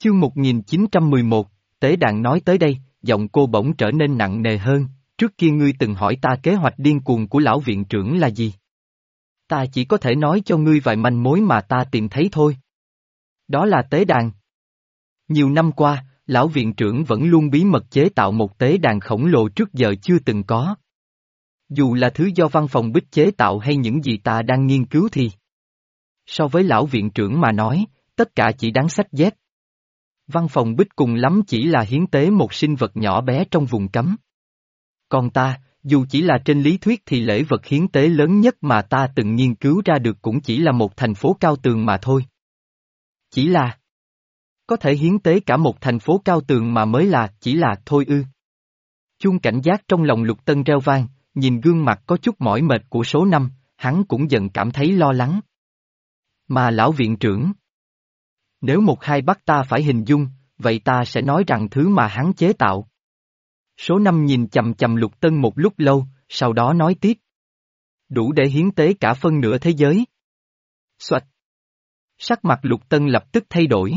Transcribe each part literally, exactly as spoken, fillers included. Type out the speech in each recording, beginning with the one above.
Chương một nghìn chín trăm mười một, Tế Đàn nói tới đây, giọng cô bỗng trở nên nặng nề hơn, trước kia ngươi từng hỏi ta kế hoạch điên cuồng của lão viện trưởng là gì? Ta chỉ có thể nói cho ngươi vài manh mối mà ta tìm thấy thôi. Đó là tế đàn. Nhiều năm qua, lão viện trưởng vẫn luôn bí mật chế tạo một tế đàn khổng lồ trước giờ chưa từng có. Dù là thứ do văn phòng Bích chế tạo hay những gì ta đang nghiên cứu thì so với lão viện trưởng mà nói, tất cả chỉ đáng xách dép. Văn phòng Bích cùng lắm chỉ là hiến tế một sinh vật nhỏ bé trong vùng cấm. Còn ta, dù chỉ là trên lý thuyết thì lễ vật hiến tế lớn nhất mà ta từng nghiên cứu ra được cũng chỉ là một thành phố cao tường mà thôi. Chỉ là có thể hiến tế cả một thành phố cao tường mà mới là chỉ là thôi ư. Chuông cảnh giác trong lòng Lục Tân reo vang, nhìn gương mặt có chút mỏi mệt của số năm, hắn cũng dần cảm thấy lo lắng. Mà lão viện trưởng, nếu một hai bắt ta phải hình dung, vậy ta sẽ nói rằng thứ mà hắn chế tạo. Số năm nhìn chầm chầm Lục Tân một lúc lâu, sau đó nói tiếp. Đủ để hiến tế cả phân nửa thế giới. Xoạch. Sắc mặt Lục Tân lập tức thay đổi.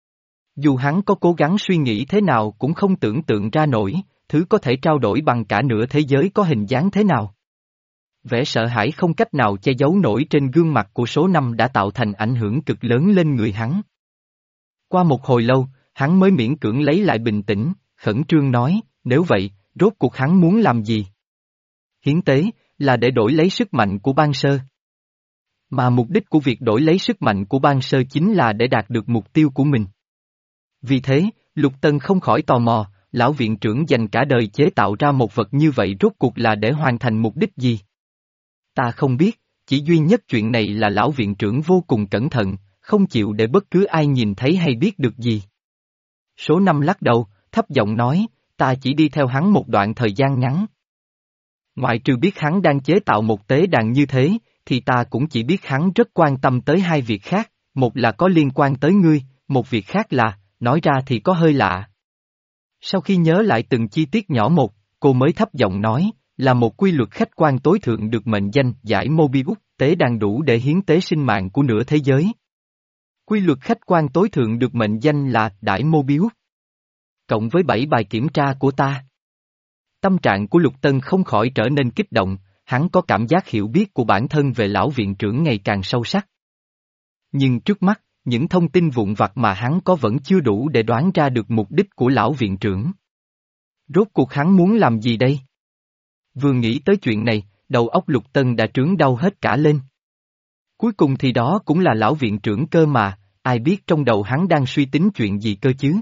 Dù hắn có cố gắng suy nghĩ thế nào cũng không tưởng tượng ra nổi, thứ có thể trao đổi bằng cả nửa thế giới có hình dáng thế nào. Vẻ sợ hãi không cách nào che giấu nổi trên gương mặt của số năm đã tạo thành ảnh hưởng cực lớn lên người hắn. Qua một hồi lâu, hắn mới miễn cưỡng lấy lại bình tĩnh, khẩn trương nói, nếu vậy, rốt cuộc hắn muốn làm gì? Hiến tế, là để đổi lấy sức mạnh của ban sơ. Mà mục đích của việc đổi lấy sức mạnh của ban sơ chính là để đạt được mục tiêu của mình. Vì thế, Lục Tân không khỏi tò mò, lão viện trưởng dành cả đời chế tạo ra một vật như vậy rốt cuộc là để hoàn thành mục đích gì? Ta không biết, chỉ duy nhất chuyện này là lão viện trưởng vô cùng cẩn thận, không chịu để bất cứ ai nhìn thấy hay biết được gì. Số năm lắc đầu, thấp giọng nói, ta chỉ đi theo hắn một đoạn thời gian ngắn. Ngoại trừ biết hắn đang chế tạo một tế đàn như thế, thì ta cũng chỉ biết hắn rất quan tâm tới hai việc khác, một là có liên quan tới ngươi, một việc khác là, nói ra thì có hơi lạ. Sau khi nhớ lại từng chi tiết nhỏ một, cô mới thấp giọng nói, là một quy luật khách quan tối thượng được mệnh danh giải Mobius, tế đàn đủ để hiến tế sinh mạng của nửa thế giới. Quy luật khách quan tối thượng được mệnh danh là Đại Mobius. Cộng với bảy bài kiểm tra của ta. Tâm trạng của Lục Tân không khỏi trở nên kích động, hắn có cảm giác hiểu biết của bản thân về lão viện trưởng ngày càng sâu sắc. Nhưng trước mắt, những thông tin vụn vặt mà hắn có vẫn chưa đủ để đoán ra được mục đích của lão viện trưởng. Rốt cuộc hắn muốn làm gì đây? Vừa nghĩ tới chuyện này, đầu óc Lục Tân đã trướng đau hết cả lên. Cuối cùng thì đó cũng là lão viện trưởng cơ mà, ai biết trong đầu hắn đang suy tính chuyện gì cơ chứ?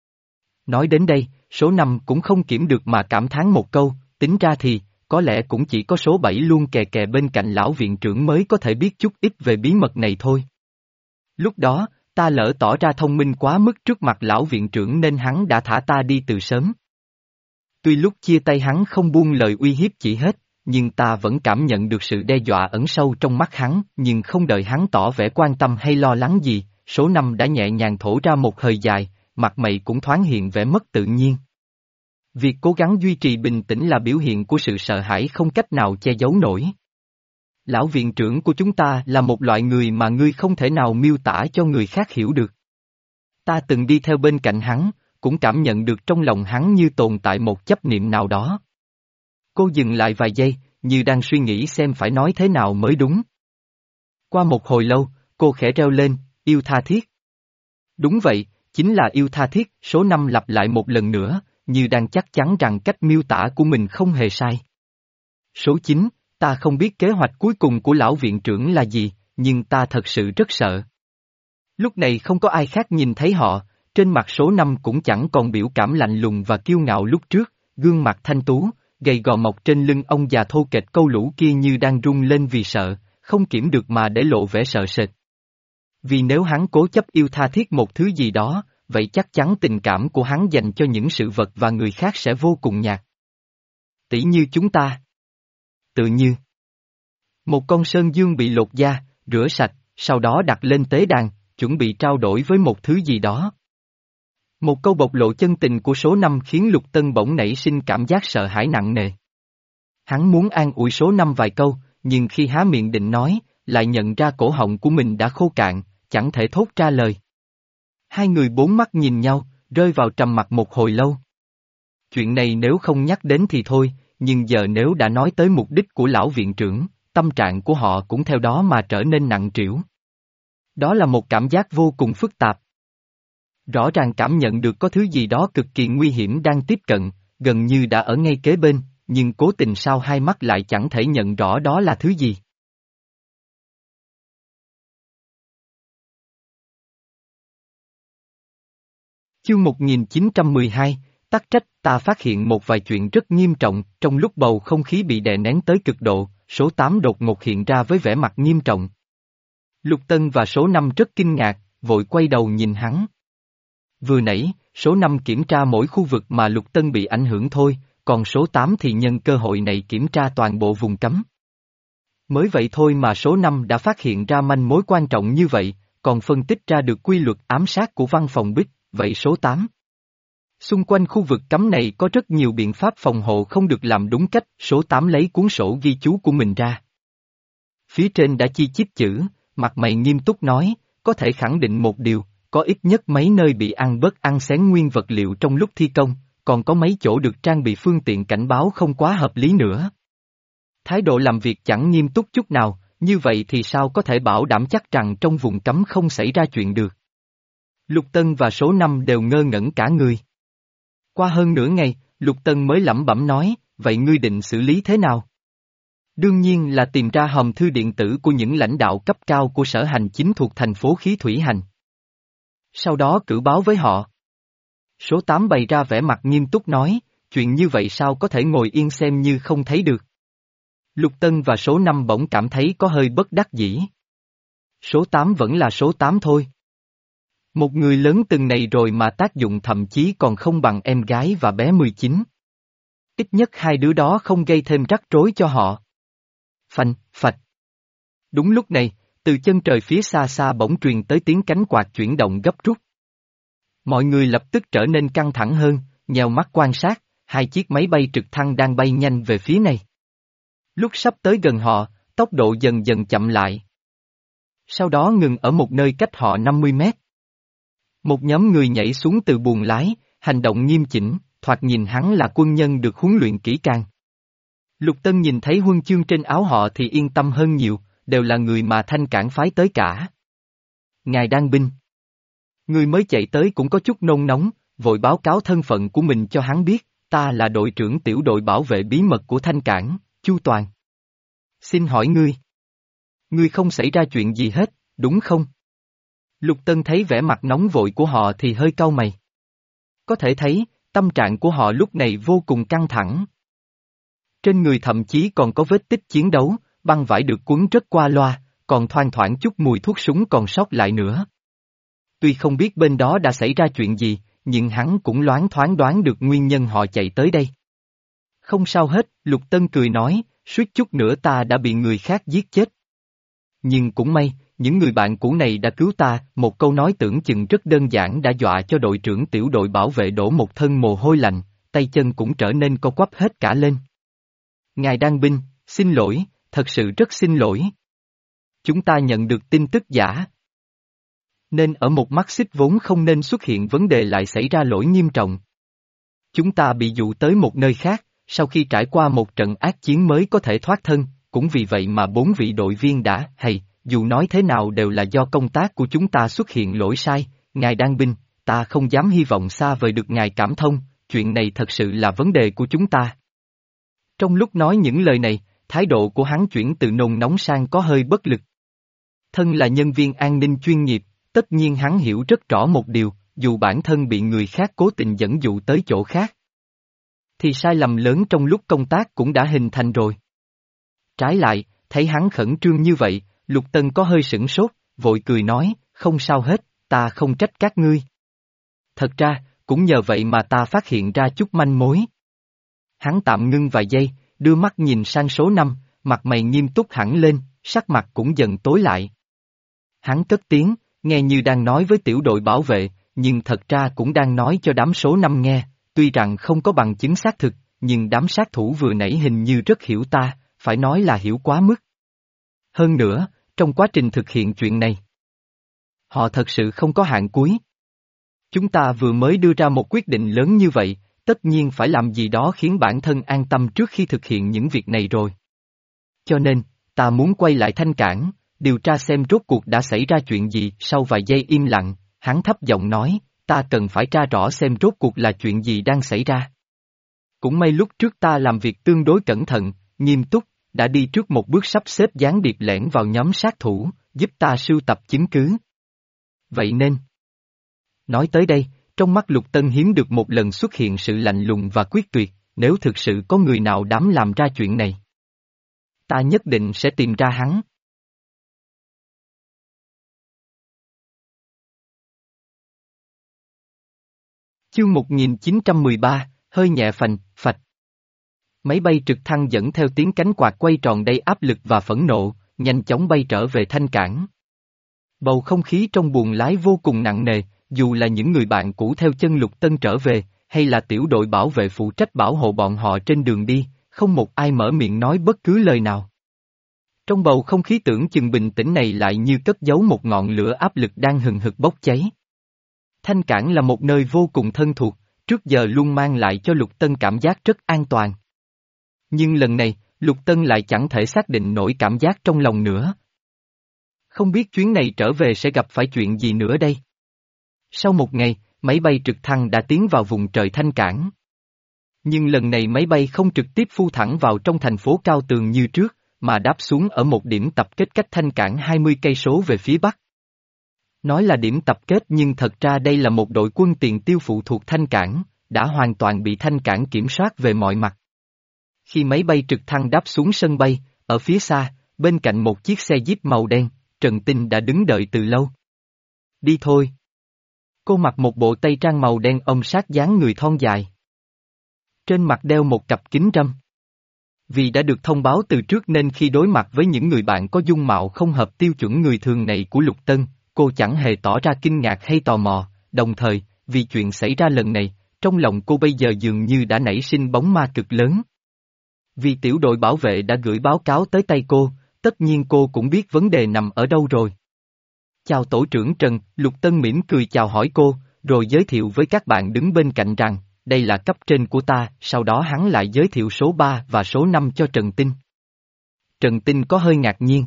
Nói đến đây, số năm cũng không kiểm được mà cảm thán một câu, tính ra thì, có lẽ cũng chỉ có số bảy luôn kè kè bên cạnh lão viện trưởng mới có thể biết chút ít về bí mật này thôi. Lúc đó, ta lỡ tỏ ra thông minh quá mức trước mặt lão viện trưởng nên hắn đã thả ta đi từ sớm. Tuy lúc chia tay hắn không buông lời uy hiếp chỉ hết, nhưng ta vẫn cảm nhận được sự đe dọa ẩn sâu trong mắt hắn, nhưng không đợi hắn tỏ vẻ quan tâm hay lo lắng gì, số năm đã nhẹ nhàng thổ ra một hơi dài, mặt mày cũng thoáng hiện vẻ mất tự nhiên. Việc cố gắng duy trì bình tĩnh là biểu hiện của sự sợ hãi không cách nào che giấu nổi. Lão viện trưởng của chúng ta là một loại người mà ngươi không thể nào miêu tả cho người khác hiểu được. Ta từng đi theo bên cạnh hắn, cũng cảm nhận được trong lòng hắn như tồn tại một chấp niệm nào đó. Cô dừng lại vài giây, như đang suy nghĩ xem phải nói thế nào mới đúng. Qua một hồi lâu, cô khẽ reo lên, yêu tha thiết. Đúng vậy, chính là yêu tha thiết, số năm lặp lại một lần nữa, như đang chắc chắn rằng cách miêu tả của mình không hề sai. Số chín, ta không biết kế hoạch cuối cùng của lão viện trưởng là gì, nhưng ta thật sự rất sợ. Lúc này không có ai khác nhìn thấy họ, trên mặt số năm cũng chẳng còn biểu cảm lạnh lùng và kiêu ngạo lúc trước, gương mặt thanh tú, gầy gò mọc trên lưng ông già thô kệch câu lũ kia như đang rung lên vì sợ, không kiểm được mà để lộ vẻ sợ sệt. Vì nếu hắn cố chấp yêu tha thiết một thứ gì đó, vậy chắc chắn tình cảm của hắn dành cho những sự vật và người khác sẽ vô cùng nhạt. Tỷ như chúng ta. Tự như một con sơn dương bị lột da, rửa sạch, sau đó đặt lên tế đàn, chuẩn bị trao đổi với một thứ gì đó. Một câu bộc lộ chân tình của số năm khiến Lục Tân bỗng nảy sinh cảm giác sợ hãi nặng nề. Hắn muốn an ủi số năm vài câu, nhưng khi há miệng định nói, lại nhận ra cổ họng của mình đã khô cạn, chẳng thể thốt ra lời. Hai người bốn mắt nhìn nhau, rơi vào trầm mặc một hồi lâu. Chuyện này nếu không nhắc đến thì thôi, nhưng giờ nếu đã nói tới mục đích của lão viện trưởng, tâm trạng của họ cũng theo đó mà trở nên nặng trĩu. Đó là một cảm giác vô cùng phức tạp. Rõ ràng cảm nhận được có thứ gì đó cực kỳ nguy hiểm đang tiếp cận, gần như đã ở ngay kế bên, nhưng cố tình sao hai mắt lại chẳng thể nhận rõ đó là thứ gì. Chương một nghìn chín trăm mười hai, tắc trách, ta phát hiện một vài chuyện rất nghiêm trọng, trong lúc bầu không khí bị đè nén tới cực độ, số tám đột ngột hiện ra với vẻ mặt nghiêm trọng. Lục Tân và số năm rất kinh ngạc, vội quay đầu nhìn hắn. Vừa nãy, số năm kiểm tra mỗi khu vực mà Lục Tân bị ảnh hưởng thôi, còn số tám thì nhân cơ hội này kiểm tra toàn bộ vùng cấm. Mới vậy thôi mà số năm đã phát hiện ra manh mối quan trọng như vậy, còn phân tích ra được quy luật ám sát của văn phòng Bích, vậy số tám. Xung quanh khu vực cấm này có rất nhiều biện pháp phòng hộ không được làm đúng cách, số tám lấy cuốn sổ ghi chú của mình ra. Phía trên đã chi chít chữ, mặt mày nghiêm túc nói, có thể khẳng định một điều, có ít nhất mấy nơi bị ăn bớt ăn xén nguyên vật liệu trong lúc thi công, còn có mấy chỗ được trang bị phương tiện cảnh báo không quá hợp lý nữa. Thái độ làm việc chẳng nghiêm túc chút nào, như vậy thì sao có thể bảo đảm chắc rằng trong vùng cấm không xảy ra chuyện được. Lục Tân và số năm đều ngơ ngẩn cả người. Qua hơn nửa ngày, Lục Tân mới lẩm bẩm nói, vậy ngươi định xử lý thế nào? Đương nhiên là tìm ra hòm thư điện tử của những lãnh đạo cấp cao của sở hành chính thuộc thành phố Khí Thủy Hành. Sau đó cử báo với họ. Số tám bày ra vẻ mặt nghiêm túc nói, chuyện như vậy sao có thể ngồi yên xem như không thấy được. Lục Tân và số năm bỗng cảm thấy có hơi bất đắc dĩ. Số tám vẫn là số tám thôi. Một người lớn từng này rồi mà tác dụng thậm chí còn không bằng em gái và bé mười chín. Ít nhất hai đứa đó không gây thêm rắc rối cho họ. Phanh, phạch. Đúng lúc này, từ chân trời phía xa xa bỗng truyền tới tiếng cánh quạt chuyển động gấp rút. Mọi người lập tức trở nên căng thẳng hơn, nheo mắt quan sát, hai chiếc máy bay trực thăng đang bay nhanh về phía này. Lúc sắp tới gần họ, tốc độ dần dần chậm lại. Sau đó ngừng ở một nơi cách họ năm mươi mét. Một nhóm người nhảy xuống từ buồng lái, hành động nghiêm chỉnh, thoạt nhìn hắn là quân nhân được huấn luyện kỹ càng. Lục Tân nhìn thấy huân chương trên áo họ thì yên tâm hơn nhiều, đều là người mà Thanh Cảng phái tới cả. Ngài Đan binh. Người mới chạy tới cũng có chút nôn nóng, vội báo cáo thân phận của mình cho hắn biết, ta là đội trưởng tiểu đội bảo vệ bí mật của Thanh Cảng, Chu Toàn. Xin hỏi ngươi. Ngươi không xảy ra chuyện gì hết, đúng không? Lục Tân thấy vẻ mặt nóng vội của họ thì hơi cau mày. Có thể thấy, tâm trạng của họ lúc này vô cùng căng thẳng. Trên người thậm chí còn có vết tích chiến đấu, băng vải được quấn rất qua loa, còn thoang thoảng chút mùi thuốc súng còn sót lại nữa. Tuy không biết bên đó đã xảy ra chuyện gì, nhưng hắn cũng loáng thoáng đoán được nguyên nhân họ chạy tới đây. Không sao hết, Lục Tân cười nói, suýt chút nữa ta đã bị người khác giết chết. Nhưng cũng may, những người bạn cũ này đã cứu ta, một câu nói tưởng chừng rất đơn giản đã dọa cho đội trưởng tiểu đội bảo vệ đổ một thân mồ hôi lạnh, tay chân cũng trở nên co quắp hết cả lên. Ngài Đan binh, xin lỗi, thật sự rất xin lỗi. Chúng ta nhận được tin tức giả. Nên ở một mắt xích vốn không nên xuất hiện vấn đề lại xảy ra lỗi nghiêm trọng. Chúng ta bị dụ tới một nơi khác, sau khi trải qua một trận ác chiến mới có thể thoát thân, cũng vì vậy mà bốn vị đội viên đã, hay, dù nói thế nào đều là do công tác của chúng ta xuất hiện lỗi sai, ngài Đan binh, ta không dám hy vọng xa vời được ngài cảm thông, chuyện này thật sự là vấn đề của chúng ta. Trong lúc nói những lời này, thái độ của hắn chuyển từ nôn nóng sang có hơi bất lực. Thân là nhân viên an ninh chuyên nghiệp, tất nhiên hắn hiểu rất rõ một điều, dù bản thân bị người khác cố tình dẫn dụ tới chỗ khác, thì sai lầm lớn trong lúc công tác cũng đã hình thành rồi. Trái lại, thấy hắn khẩn trương như vậy, Lục Tân có hơi sửng sốt, vội cười nói, không sao hết, ta không trách các ngươi. Thật ra, cũng nhờ vậy mà ta phát hiện ra chút manh mối. Hắn tạm ngưng vài giây, đưa mắt nhìn sang số năm, mặt mày nghiêm túc hẳn lên, sắc mặt cũng dần tối lại. Hắn cất tiếng, nghe như đang nói với tiểu đội bảo vệ, nhưng thật ra cũng đang nói cho đám số năm nghe, tuy rằng không có bằng chứng xác thực, nhưng đám sát thủ vừa nãy hình như rất hiểu ta, phải nói là hiểu quá mức. Hơn nữa, trong quá trình thực hiện chuyện này, họ thật sự không có hạn cuối. Chúng ta vừa mới đưa ra một quyết định lớn như vậy, tất nhiên phải làm gì đó khiến bản thân an tâm trước khi thực hiện những việc này rồi. Cho nên, ta muốn quay lại Thanh Cảng, điều tra xem rốt cuộc đã xảy ra chuyện gì. Sau vài giây im lặng, hắn thấp giọng nói, ta cần phải tra rõ xem rốt cuộc là chuyện gì đang xảy ra. Cũng may lúc trước ta làm việc tương đối cẩn thận, nghiêm túc, đã đi trước một bước sắp xếp gián điệp lẻn vào nhóm sát thủ, giúp ta sưu tập chứng cứ. Vậy nên, nói tới đây, trong mắt Lục Tân hiếm được một lần xuất hiện sự lạnh lùng và quyết tuyệt, nếu thực sự có người nào dám làm ra chuyện này, ta nhất định sẽ tìm ra hắn. Chương một nghìn chín trăm mười ba, hơi nhẹ phành, phạch. Máy bay trực thăng dẫn theo tiếng cánh quạt quay tròn đầy áp lực và phẫn nộ, nhanh chóng bay trở về Thanh Cảng. Bầu không khí trong buồng lái vô cùng nặng nề, dù là những người bạn cũ theo chân Lục Tân trở về, hay là tiểu đội bảo vệ phụ trách bảo hộ bọn họ trên đường đi, không một ai mở miệng nói bất cứ lời nào. Trong bầu không khí tưởng chừng bình tĩnh này lại như cất giấu một ngọn lửa áp lực đang hừng hực bốc cháy. Thanh Cảng là một nơi vô cùng thân thuộc, trước giờ luôn mang lại cho Lục Tân cảm giác rất an toàn. Nhưng lần này, Lục Tân lại chẳng thể xác định nổi cảm giác trong lòng nữa. Không biết chuyến này trở về sẽ gặp phải chuyện gì nữa đây? Sau một ngày, máy bay trực thăng đã tiến vào vùng trời Thanh Cảng. Nhưng lần này máy bay không trực tiếp phu thẳng vào trong thành phố cao tường như trước, mà đáp xuống ở một điểm tập kết cách Thanh Cảng hai mươi cây số về phía bắc. Nói là điểm tập kết nhưng thật ra đây là một đội quân tiền tiêu phụ thuộc Thanh Cảng, đã hoàn toàn bị Thanh Cảng kiểm soát về mọi mặt. Khi máy bay trực thăng đáp xuống sân bay, ở phía xa, bên cạnh một chiếc xe Jeep màu đen, Trần Tinh đã đứng đợi từ lâu. Đi thôi. Cô mặc một bộ tây trang màu đen ôm sát dáng người thon dài. Trên mặt đeo một cặp kính râm. Vì đã được thông báo từ trước nên khi đối mặt với những người bạn có dung mạo không hợp tiêu chuẩn người thường này của Lục Tân, cô chẳng hề tỏ ra kinh ngạc hay tò mò, đồng thời, vì chuyện xảy ra lần này, trong lòng cô bây giờ dường như đã nảy sinh bóng ma cực lớn. Vì tiểu đội bảo vệ đã gửi báo cáo tới tay cô, tất nhiên cô cũng biết vấn đề nằm ở đâu rồi. Chào tổ trưởng Trần, Lục Tân mỉm cười chào hỏi cô, rồi giới thiệu với các bạn đứng bên cạnh rằng, đây là cấp trên của ta, sau đó hắn lại giới thiệu số ba và số năm cho Trần Tinh. Trần Tinh có hơi ngạc nhiên.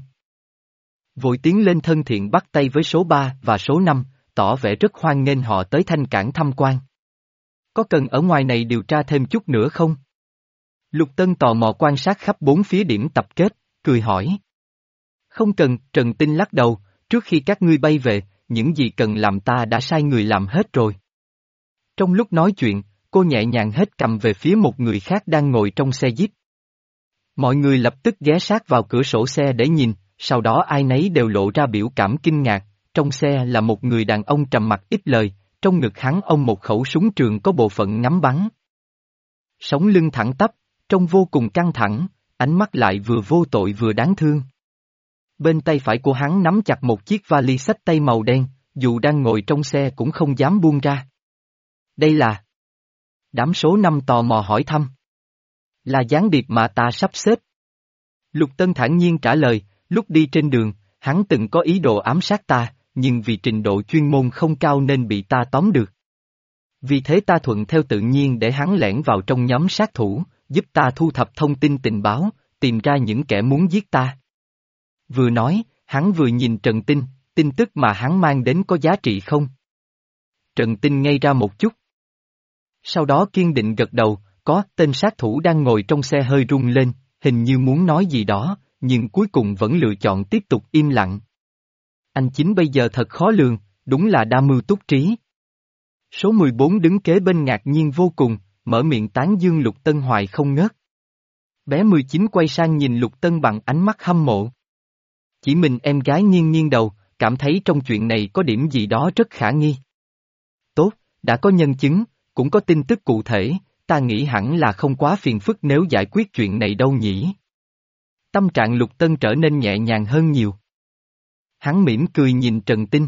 Vội tiến lên thân thiện bắt tay với số ba và số năm, tỏ vẻ rất hoan nghênh họ tới Thanh Cảng tham quan. Có cần ở ngoài này điều tra thêm chút nữa không? Lục Tân tò mò quan sát khắp bốn phía điểm tập kết, cười hỏi. Không cần, Trần Tinh lắc đầu, trước khi các ngươi bay về, những gì cần làm ta đã sai người làm hết rồi. Trong lúc nói chuyện, cô nhẹ nhàng hết cầm về phía một người khác đang ngồi trong xe Jeep. Mọi người lập tức ghé sát vào cửa sổ xe để nhìn, sau đó ai nấy đều lộ ra biểu cảm kinh ngạc, trong xe là một người đàn ông trầm mặc ít lời, trong ngực hắn ông một khẩu súng trường có bộ phận ngắm bắn. Sống lưng thẳng tắp, trông vô cùng căng thẳng, ánh mắt lại vừa vô tội vừa đáng thương. Bên tay phải của hắn nắm chặt một chiếc vali xách tay màu đen, dù đang ngồi trong xe cũng không dám buông ra. Đây là... Đám số năm tò mò hỏi thăm. Là gián điệp mà ta sắp xếp. Lục Tân thản nhiên trả lời, lúc đi trên đường, hắn từng có ý đồ ám sát ta, nhưng vì trình độ chuyên môn không cao nên bị ta tóm được. Vì thế ta thuận theo tự nhiên để hắn lẻn vào trong nhóm sát thủ, giúp ta thu thập thông tin tình báo, tìm ra những kẻ muốn giết ta. Vừa nói, hắn vừa nhìn Trần Tinh, tin tức mà hắn mang đến có giá trị không? Trần Tinh ngây ra một chút. Sau đó kiên định gật đầu, có, tên sát thủ đang ngồi trong xe hơi rung lên, hình như muốn nói gì đó, nhưng cuối cùng vẫn lựa chọn tiếp tục im lặng. Anh chính bây giờ thật khó lường, đúng là đa mưu túc trí. Số mười bốn đứng kế bên ngạc nhiên vô cùng, mở miệng tán dương Lục Tân hoài không ngớt. Bé mười chín quay sang nhìn Lục Tân bằng ánh mắt hâm mộ. Chỉ mình em gái nghiêng nghiêng đầu, cảm thấy trong chuyện này có điểm gì đó rất khả nghi. Tốt, đã có nhân chứng, cũng có tin tức cụ thể, ta nghĩ hẳn là không quá phiền phức nếu giải quyết chuyện này đâu nhỉ. Tâm trạng Lục Tân trở nên nhẹ nhàng hơn nhiều. Hắn mỉm cười nhìn Trần Tinh.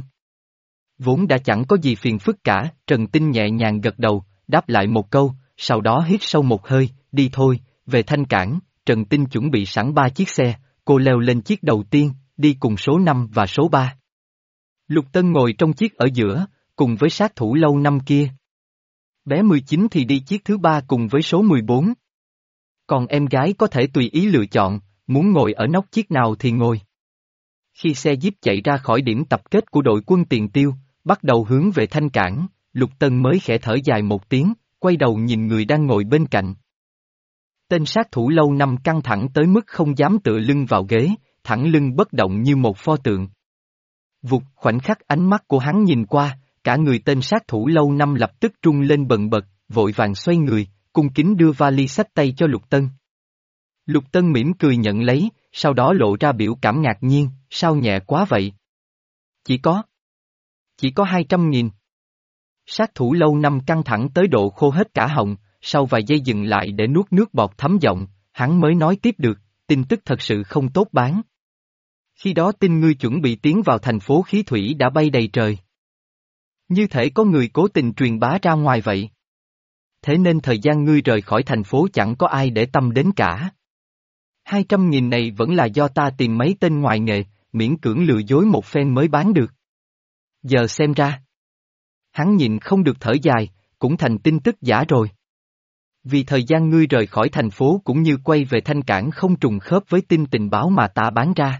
Vốn đã chẳng có gì phiền phức cả, Trần Tinh nhẹ nhàng gật đầu, đáp lại một câu, sau đó hít sâu một hơi, đi thôi, về Thanh Cảng. Trần Tinh chuẩn bị sẵn ba chiếc xe, cô leo lên chiếc đầu tiên, đi cùng số năm và số ba. Lục Tân ngồi trong chiếc ở giữa, cùng với sát thủ lâu năm kia. Bé mười chín thì đi chiếc thứ ba cùng với số mười bốn. Còn em gái có thể tùy ý lựa chọn, muốn ngồi ở nóc chiếc nào thì ngồi. Khi xe Jeep chạy ra khỏi điểm tập kết của đội quân Tiền Tiêu, bắt đầu hướng về Thanh Cảng, Lục Tân mới khẽ thở dài một tiếng, quay đầu nhìn người đang ngồi bên cạnh. Tên sát thủ lâu năm căng thẳng tới mức không dám tựa lưng vào ghế, thẳng lưng bất động như một pho tượng. Vụt khoảnh khắc ánh mắt của hắn nhìn qua, cả người tên sát thủ lâu năm lập tức rung lên bần bật, vội vàng xoay người, cung kính đưa vali xách tay cho Lục Tân. Lục Tân mỉm cười nhận lấy, sau đó lộ ra biểu cảm ngạc nhiên, sao nhẹ quá vậy? Chỉ có... Chỉ có hai trăm nghìn. Sát thủ lâu năm căng thẳng tới độ khô hết cả họng, sau vài giây dừng lại để nuốt nước bọt thấm giọng, hắn mới nói tiếp được, tin tức thật sự không tốt bán. Khi đó tin ngươi chuẩn bị tiến vào thành phố khí thủy đã bay đầy trời. Như thể có người cố tình truyền bá ra ngoài vậy. Thế nên thời gian ngươi rời khỏi thành phố chẳng có ai để tâm đến cả. Hai trăm nghìn này vẫn là do ta tìm mấy tên ngoài nghề, miễn cưỡng lừa dối một phen mới bán được. Giờ xem ra. Hắn nhìn không được thở dài, cũng thành tin tức giả rồi. Vì thời gian ngươi rời khỏi thành phố cũng như quay về Thanh Cảng không trùng khớp với tin tình báo mà ta bán ra.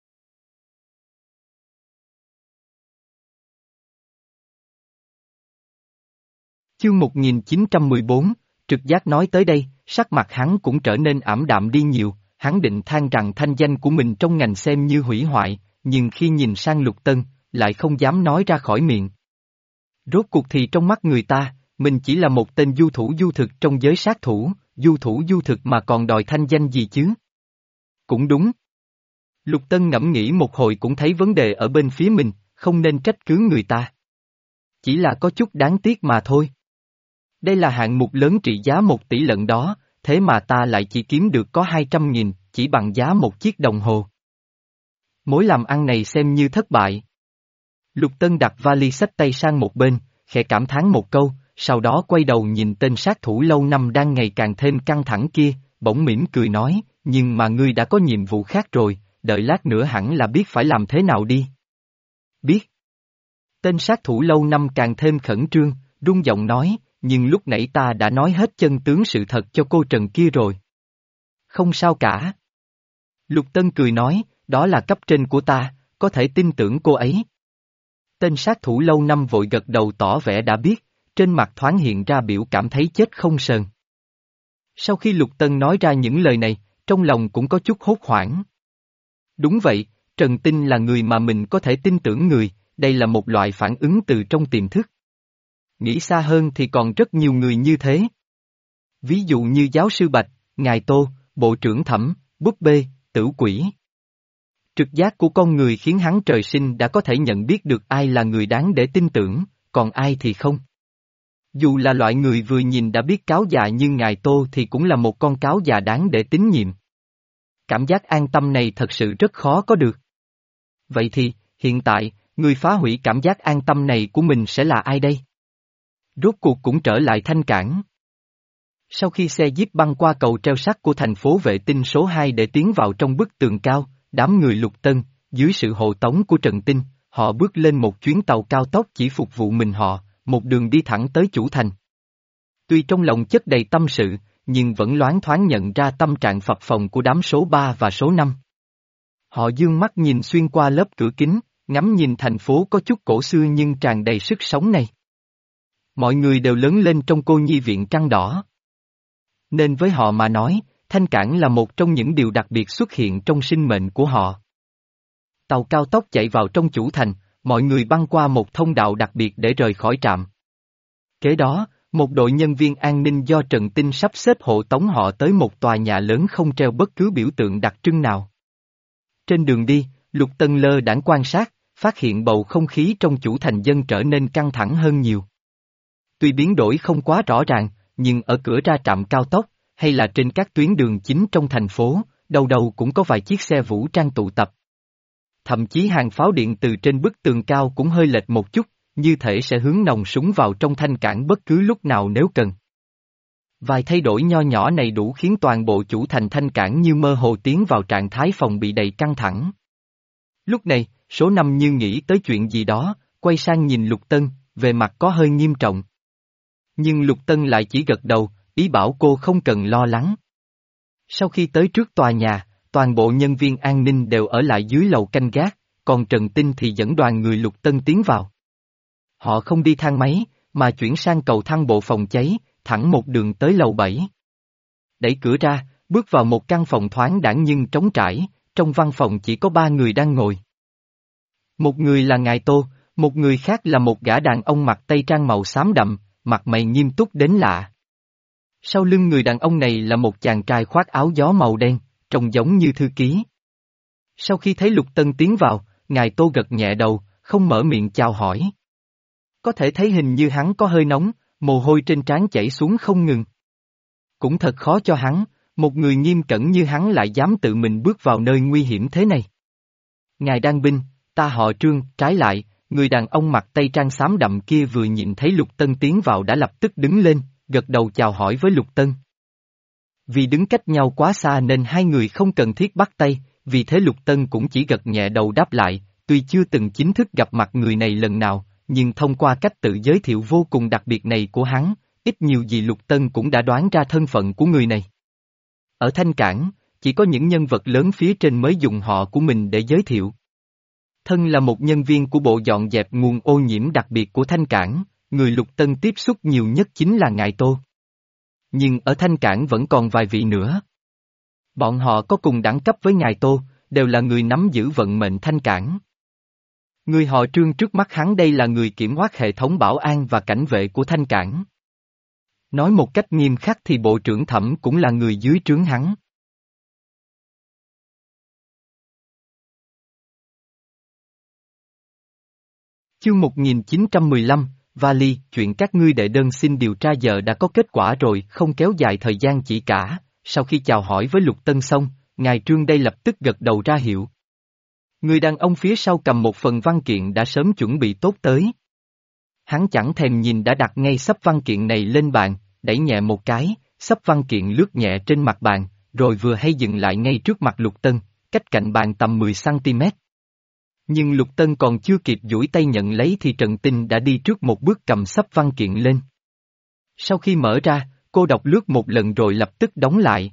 Chương một nghìn chín trăm mười bốn, trực giác nói tới đây, sắc mặt hắn cũng trở nên ảm đạm đi nhiều, hắn định than rằng thanh danh của mình trong ngành xem như hủy hoại, nhưng khi nhìn sang Lục Tân, lại không dám nói ra khỏi miệng. Rốt cuộc thì trong mắt người ta, mình chỉ là một tên du thủ du thực trong giới sát thủ, du thủ du thực mà còn đòi thanh danh gì chứ? Cũng đúng. Lục Tân ngẫm nghĩ một hồi cũng thấy vấn đề ở bên phía mình, không nên trách cứ người ta. Chỉ là có chút đáng tiếc mà thôi. Đây là hạng mục lớn trị giá một tỷ lận đó, thế mà ta lại chỉ kiếm được có hai trăm nghìn, chỉ bằng giá một chiếc đồng hồ. Mối làm ăn này xem như thất bại. Lục Tân đặt vali xách tay sang một bên, khẽ cảm thán một câu, sau đó quay đầu nhìn tên sát thủ lâu năm đang ngày càng thêm căng thẳng kia, bỗng mỉm cười nói, nhưng mà ngươi đã có nhiệm vụ khác rồi, đợi lát nữa hẳn là biết phải làm thế nào đi. Biết. Tên sát thủ lâu năm càng thêm khẩn trương, run giọng nói, nhưng lúc nãy ta đã nói hết chân tướng sự thật cho cô Trần kia rồi. Không sao cả. Lục Tân cười nói, đó là cấp trên của ta, có thể tin tưởng cô ấy. Tên sát thủ lâu năm vội gật đầu tỏ vẻ đã biết, trên mặt thoáng hiện ra biểu cảm thấy chết không sờn. Sau khi Lục Tân nói ra những lời này, trong lòng cũng có chút hốt hoảng. Đúng vậy, Trần Tinh là người mà mình có thể tin tưởng người, đây là một loại phản ứng từ trong tiềm thức. Nghĩ xa hơn thì còn rất nhiều người như thế. Ví dụ như giáo sư Bạch, Ngài Tô, Bộ trưởng Thẩm, búp bê, tử quỷ. Trực giác của con người khiến hắn trời sinh đã có thể nhận biết được ai là người đáng để tin tưởng, còn ai thì không. Dù là loại người vừa nhìn đã biết cáo già như Ngài Tô thì cũng là một con cáo già đáng để tín nhiệm. Cảm giác an tâm này thật sự rất khó có được. Vậy thì, hiện tại, người phá hủy cảm giác an tâm này của mình sẽ là ai đây? Rốt cuộc cũng trở lại Thanh Cảng. Sau khi xe Jeep băng qua cầu treo sắt của thành phố vệ tinh số hai để tiến vào trong bức tường cao, đám người Lục Tân, dưới sự hộ tống của Trần Tinh, họ bước lên một chuyến tàu cao tốc chỉ phục vụ mình họ, một đường đi thẳng tới chủ thành. Tuy trong lòng chất đầy tâm sự, nhưng vẫn loáng thoáng nhận ra tâm trạng phập phồng của đám số ba và số năm. Họ dương mắt nhìn xuyên qua lớp cửa kính, ngắm nhìn thành phố có chút cổ xưa nhưng tràn đầy sức sống này. Mọi người đều lớn lên trong cô nhi viện trăng đỏ. Nên với họ mà nói, Thanh Cảng là một trong những điều đặc biệt xuất hiện trong sinh mệnh của họ. Tàu cao tốc chạy vào trong chủ thành, mọi người băng qua một thông đạo đặc biệt để rời khỏi trạm. Kế đó, một đội nhân viên an ninh do Trần Tinh sắp xếp hộ tống họ tới một tòa nhà lớn không treo bất cứ biểu tượng đặc trưng nào. Trên đường đi, Lục Tân lơ đãng quan sát, phát hiện bầu không khí trong chủ thành dân trở nên căng thẳng hơn nhiều. Tuy biến đổi không quá rõ ràng, nhưng ở cửa ra trạm cao tốc, hay là trên các tuyến đường chính trong thành phố, đầu đầu cũng có vài chiếc xe vũ trang tụ tập. Thậm chí hàng pháo điện từ trên bức tường cao cũng hơi lệch một chút, như thể sẽ hướng nòng súng vào trong Thanh Cảng bất cứ lúc nào nếu cần. Vài thay đổi nho nhỏ này đủ khiến toàn bộ chủ thành Thanh Cảng như mơ hồ tiến vào trạng thái phòng bị đầy căng thẳng. Lúc này, số năm như nghĩ tới chuyện gì đó, quay sang nhìn Lục Tân, về mặt có hơi nghiêm trọng. Nhưng Lục Tân lại chỉ gật đầu, ý bảo cô không cần lo lắng. Sau khi tới trước tòa nhà, toàn bộ nhân viên an ninh đều ở lại dưới lầu canh gác, còn Trần Tinh thì dẫn đoàn người Lục Tân tiến vào. Họ không đi thang máy, mà chuyển sang cầu thang bộ phòng cháy, thẳng một đường tới lầu bảy. Đẩy cửa ra, bước vào một căn phòng thoáng đãng nhưng trống trải, trong văn phòng chỉ có ba người đang ngồi. Một người là ngài Tô, một người khác là một gã đàn ông mặc tây trang màu xám đậm, mặt mày nghiêm túc đến lạ. Sau lưng người đàn ông này là một chàng trai khoác áo gió màu đen, trông giống như thư ký. Sau khi thấy Lục Tân tiến vào, ngài Tô gật nhẹ đầu, không mở miệng chào hỏi. Có thể thấy hình như hắn có hơi nóng, mồ hôi trên trán chảy xuống không ngừng. Cũng thật khó cho hắn, một người nghiêm cẩn như hắn lại dám tự mình bước vào nơi nguy hiểm thế này. Ngài Đan Binh, ta họ Trương, trái lại, người đàn ông mặc tây trang xám đậm kia vừa nhìn thấy Lục Tân tiến vào đã lập tức đứng lên, gật đầu chào hỏi với Lục Tân. Vì đứng cách nhau quá xa nên hai người không cần thiết bắt tay, vì thế Lục Tân cũng chỉ gật nhẹ đầu đáp lại, tuy chưa từng chính thức gặp mặt người này lần nào, nhưng thông qua cách tự giới thiệu vô cùng đặc biệt này của hắn, ít nhiều gì Lục Tân cũng đã đoán ra thân phận của người này. Ở Thanh Cảng, chỉ có những nhân vật lớn phía trên mới dùng họ của mình để giới thiệu. Thân là một nhân viên của bộ dọn dẹp nguồn ô nhiễm đặc biệt của Thanh Cảng, người Lục Tân tiếp xúc nhiều nhất chính là ngài Tô. Nhưng ở Thanh Cảng vẫn còn vài vị nữa. Bọn họ có cùng đẳng cấp với ngài Tô, đều là người nắm giữ vận mệnh Thanh Cảng. Người họ Trương trước mắt hắn đây là người kiểm soát hệ thống bảo an và cảnh vệ của Thanh Cảng. Nói một cách nghiêm khắc thì bộ trưởng Thẩm cũng là người dưới trướng hắn. Chương một nghìn chín trăm mười lăm, Vali, chuyện các ngươi đệ đơn xin điều tra giờ đã có kết quả rồi, không kéo dài thời gian chỉ cả, sau khi chào hỏi với Lục Tân xong, ngài Trương đây lập tức gật đầu ra hiệu. Người đàn ông phía sau cầm một phần văn kiện đã sớm chuẩn bị tốt tới. Hắn chẳng thèm nhìn đã đặt ngay sấp văn kiện này lên bàn, đẩy nhẹ một cái, sấp văn kiện lướt nhẹ trên mặt bàn, rồi vừa hay dừng lại ngay trước mặt Lục Tân, cách cạnh bàn tầm mười xăng-ti-mét. Nhưng Lục Tân còn chưa kịp duỗi tay nhận lấy thì Trần Tinh đã đi trước một bước cầm sấp văn kiện lên. Sau khi mở ra, cô đọc lướt một lần rồi lập tức đóng lại.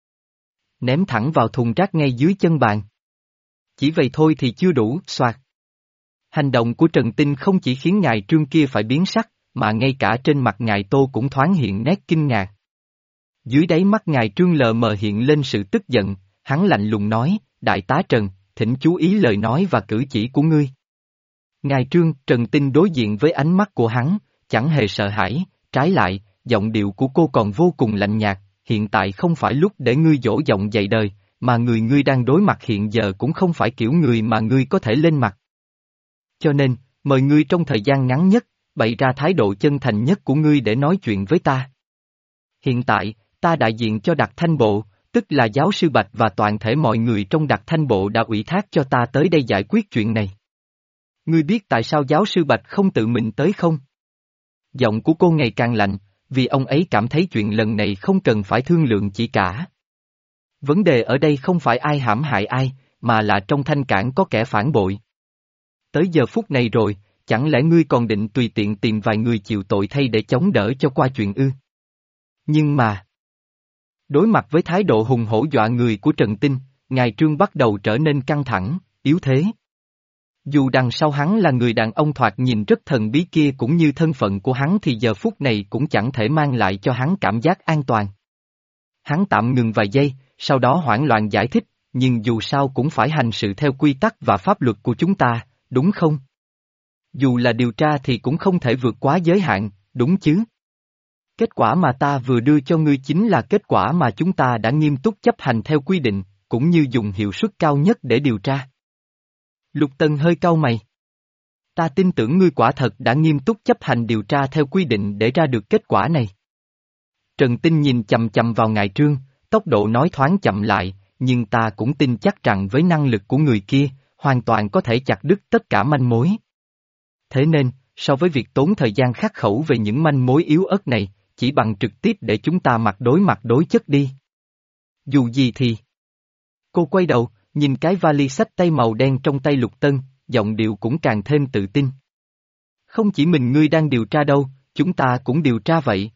Ném thẳng vào thùng rác ngay dưới chân bàn. Chỉ vậy thôi thì chưa đủ, soạt. Hành động của Trần Tinh không chỉ khiến ngài Trương kia phải biến sắc, mà ngay cả trên mặt ngài Tô cũng thoáng hiện nét kinh ngạc. Dưới đáy mắt ngài Trương lờ mờ hiện lên sự tức giận, hắn lạnh lùng nói, đại tá Trần, thỉnh chú ý lời nói và cử chỉ của ngươi. Ngài Trương, Trần Tinh đối diện với ánh mắt của hắn, chẳng hề sợ hãi, trái lại, giọng điệu của cô còn vô cùng lạnh nhạt, hiện tại không phải lúc để ngươi dỗ giọng dạy đời, mà người ngươi đang đối mặt hiện giờ cũng không phải kiểu người mà ngươi có thể lên mặt. Cho nên, mời ngươi trong thời gian ngắn nhất, bày ra thái độ chân thành nhất của ngươi để nói chuyện với ta. Hiện tại, ta đại diện cho Đặc Thanh Bộ, tức là giáo sư Bạch và toàn thể mọi người trong Đặc Thanh Bộ đã ủy thác cho ta tới đây giải quyết chuyện này. Ngươi biết tại sao giáo sư Bạch không tự mình tới không? Giọng của cô ngày càng lạnh, vì ông ấy cảm thấy chuyện lần này không cần phải thương lượng chỉ cả. Vấn đề ở đây không phải ai hãm hại ai, mà là trong Thanh Cảng có kẻ phản bội. Tới giờ phút này rồi, chẳng lẽ ngươi còn định tùy tiện tìm vài người chịu tội thay để chống đỡ cho qua chuyện ư? Nhưng mà... Đối mặt với thái độ hùng hổ dọa người của Trần Tinh, ngài Trương bắt đầu trở nên căng thẳng, yếu thế. Dù đằng sau hắn là người đàn ông thoạt nhìn rất thần bí kia cũng như thân phận của hắn thì giờ phút này cũng chẳng thể mang lại cho hắn cảm giác an toàn. Hắn tạm ngừng vài giây, sau đó hoảng loạn giải thích, nhưng dù sao cũng phải hành sự theo quy tắc và pháp luật của chúng ta, đúng không? Dù là điều tra thì cũng không thể vượt quá giới hạn, đúng chứ? Kết quả mà ta vừa đưa cho ngươi chính là kết quả mà chúng ta đã nghiêm túc chấp hành theo quy định, cũng như dùng hiệu suất cao nhất để điều tra. Lục Tân hơi cau mày. Ta tin tưởng ngươi quả thật đã nghiêm túc chấp hành điều tra theo quy định để ra được kết quả này. Trần Tinh nhìn chầm chầm vào ngài Trương, tốc độ nói thoáng chậm lại, nhưng ta cũng tin chắc rằng với năng lực của người kia, hoàn toàn có thể chặt đứt tất cả manh mối. Thế nên, so với việc tốn thời gian khắc khẩu về những manh mối yếu ớt này, chỉ bằng trực tiếp để chúng ta mặt đối mặt đối chất đi. Dù gì thì... Cô quay đầu, nhìn cái vali xách tay màu đen trong tay Lục Tân, giọng điệu cũng càng thêm tự tin. Không chỉ mình ngươi đang điều tra đâu, chúng ta cũng điều tra vậy.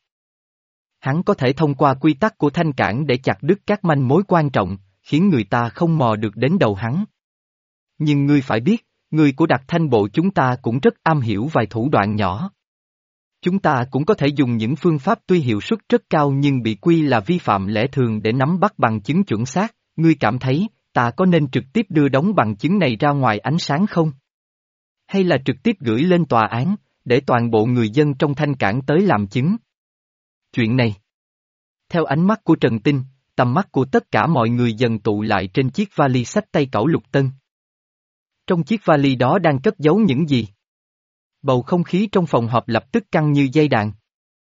Hắn có thể thông qua quy tắc của thanh cảng để chặt đứt các manh mối quan trọng, khiến người ta không mò được đến đầu hắn. Nhưng ngươi phải biết, người của đặc thanh bộ chúng ta cũng rất am hiểu vài thủ đoạn nhỏ. Chúng ta cũng có thể dùng những phương pháp tuy hiệu suất rất cao nhưng bị quy là vi phạm lẽ thường để nắm bắt bằng chứng chuẩn xác, ngươi cảm thấy, ta có nên trực tiếp đưa đống bằng chứng này ra ngoài ánh sáng không? Hay là trực tiếp gửi lên tòa án, để toàn bộ người dân trong thanh cảng tới làm chứng? Chuyện này. Theo ánh mắt của Trần Tinh, tầm mắt của tất cả mọi người dần tụ lại trên chiếc vali xách tay cẩu Lục Tân. Trong chiếc vali đó đang cất giấu những gì? Bầu không khí trong phòng họp lập tức căng như dây đàn.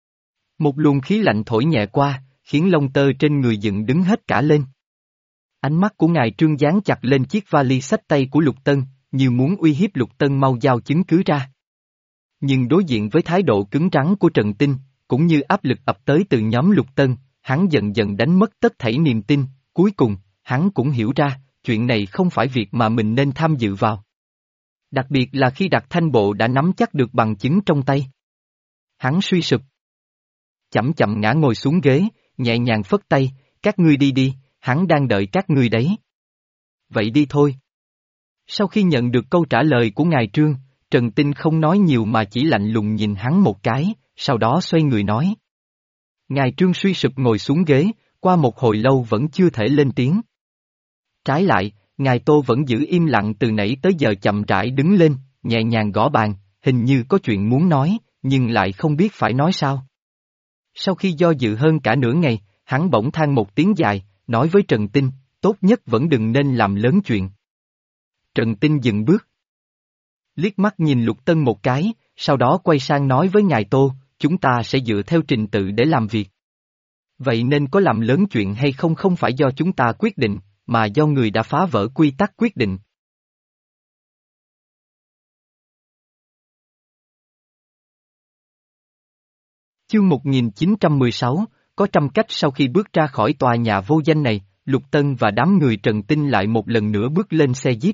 Một luồng khí lạnh thổi nhẹ qua, khiến lông tơ trên người dựng đứng hết cả lên. Ánh mắt của ngài Trương dán chặt lên chiếc vali xách tay của Lục Tân, như muốn uy hiếp Lục Tân mau giao chứng cứ ra. Nhưng đối diện với thái độ cứng rắn của Trần Tinh, cũng như áp lực ập tới từ nhóm Lục Tân, hắn dần dần đánh mất tất thảy niềm tin, cuối cùng, hắn cũng hiểu ra, chuyện này không phải việc mà mình nên tham dự vào. Đặc biệt là khi đặc thanh bộ đã nắm chắc được bằng chứng trong tay. Hắn suy sụp. Chậm chậm ngã ngồi xuống ghế, nhẹ nhàng phất tay, các ngươi đi đi, hắn đang đợi các ngươi đấy. Vậy đi thôi. Sau khi nhận được câu trả lời của ngài Trương, Trần Tinh không nói nhiều mà chỉ lạnh lùng nhìn hắn một cái, sau đó xoay người nói. Ngài Trương suy sụp ngồi xuống ghế, qua một hồi lâu vẫn chưa thể lên tiếng. Trái lại, ngài Tô vẫn giữ im lặng từ nãy tới giờ chậm rãi đứng lên, nhẹ nhàng gõ bàn, hình như có chuyện muốn nói, nhưng lại không biết phải nói sao. Sau khi do dự hơn cả nửa ngày, hắn bỗng than một tiếng dài, nói với Trần Tinh, tốt nhất vẫn đừng nên làm lớn chuyện. Trần Tinh dừng bước. Liếc mắt nhìn Lục Tân một cái, sau đó quay sang nói với ngài Tô, chúng ta sẽ dựa theo trình tự để làm việc. Vậy nên có làm lớn chuyện hay không không phải do chúng ta quyết định, mà do người đã phá vỡ quy tắc quyết định. Chương một nghìn chín trăm mười sáu, có trăm cách. Sau khi bước ra khỏi tòa nhà vô danh này, Lục Tân và đám người Trần Tinh lại một lần nữa bước lên xe jeep.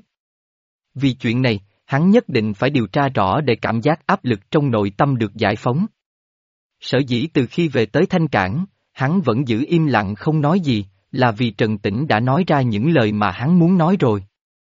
Vì chuyện này, hắn nhất định phải điều tra rõ để cảm giác áp lực trong nội tâm được giải phóng. Sở dĩ từ khi về tới Thanh Cảng, hắn vẫn giữ im lặng không nói gì, là vì Trần Tĩnh đã nói ra những lời mà hắn muốn nói rồi.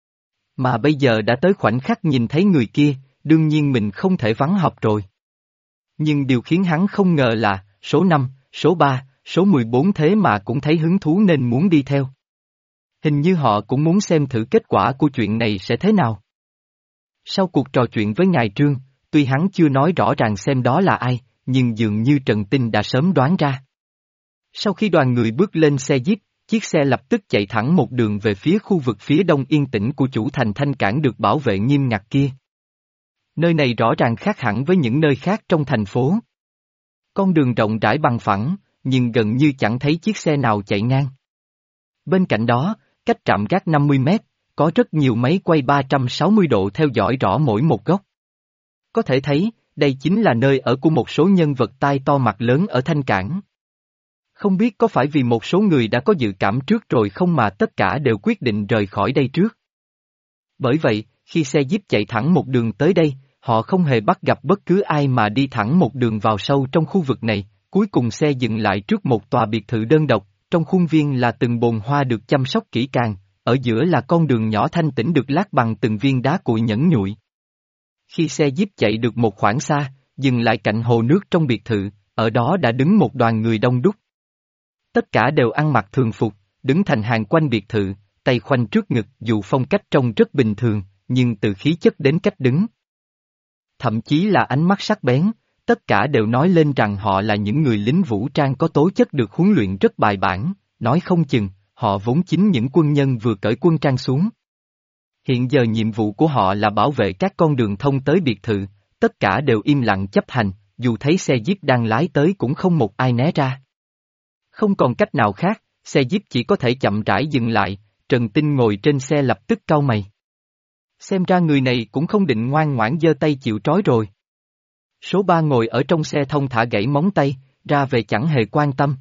Mà bây giờ đã tới khoảnh khắc nhìn thấy người kia, đương nhiên mình không thể vắng học rồi. Nhưng điều khiến hắn không ngờ là, số năm, số ba, số mười bốn thế mà cũng thấy hứng thú nên muốn đi theo. Hình như họ cũng muốn xem thử kết quả của chuyện này sẽ thế nào. Sau cuộc trò chuyện với ngài Trương, tuy hắn chưa nói rõ ràng xem đó là ai, nhưng dường như Trần Tinh đã sớm đoán ra. Sau khi đoàn người bước lên xe jeep, chiếc xe lập tức chạy thẳng một đường về phía khu vực phía đông yên tĩnh của chủ thành Thanh Cảng được bảo vệ nghiêm ngặt kia. Nơi này rõ ràng khác hẳn với những nơi khác trong thành phố. Con đường rộng rãi bằng phẳng, nhưng gần như chẳng thấy chiếc xe nào chạy ngang. Bên cạnh đó, cách trạm gác năm mươi mét, có rất nhiều máy quay ba trăm sáu mươi độ theo dõi rõ mỗi một góc. Có thể thấy, đây chính là nơi ở của một số nhân vật tai to mặt lớn ở Thanh Cảng. Không biết có phải vì một số người đã có dự cảm trước rồi không mà tất cả đều quyết định rời khỏi đây trước. Bởi vậy, khi xe jeep chạy thẳng một đường tới đây, họ không hề bắt gặp bất cứ ai mà đi thẳng một đường vào sâu trong khu vực này, cuối cùng xe dừng lại trước một tòa biệt thự đơn độc, trong khuôn viên là từng bồn hoa được chăm sóc kỹ càng, ở giữa là con đường nhỏ thanh tĩnh được lát bằng từng viên đá cuội nhẵn nhụi. Khi xe jeep chạy được một khoảng xa, dừng lại cạnh hồ nước trong biệt thự, ở đó đã đứng một đoàn người đông đúc. Tất cả đều ăn mặc thường phục, đứng thành hàng quanh biệt thự, tay khoanh trước ngực dù phong cách trông rất bình thường, nhưng từ khí chất đến cách đứng. Thậm chí là ánh mắt sắc bén, tất cả đều nói lên rằng họ là những người lính vũ trang có tố chất được huấn luyện rất bài bản, nói không chừng, họ vốn chính những quân nhân vừa cởi quân trang xuống. Hiện giờ nhiệm vụ của họ là bảo vệ các con đường thông tới biệt thự, tất cả đều im lặng chấp hành, dù thấy xe jeep đang lái tới cũng không một ai né ra. Không còn cách nào khác, xe jeep chỉ có thể chậm rãi dừng lại, Trần Tinh ngồi trên xe lập tức cau mày. Xem ra người này cũng không định ngoan ngoãn giơ tay chịu trói rồi. Số ba ngồi ở trong xe thông thả gãy móng tay, ra về chẳng hề quan tâm.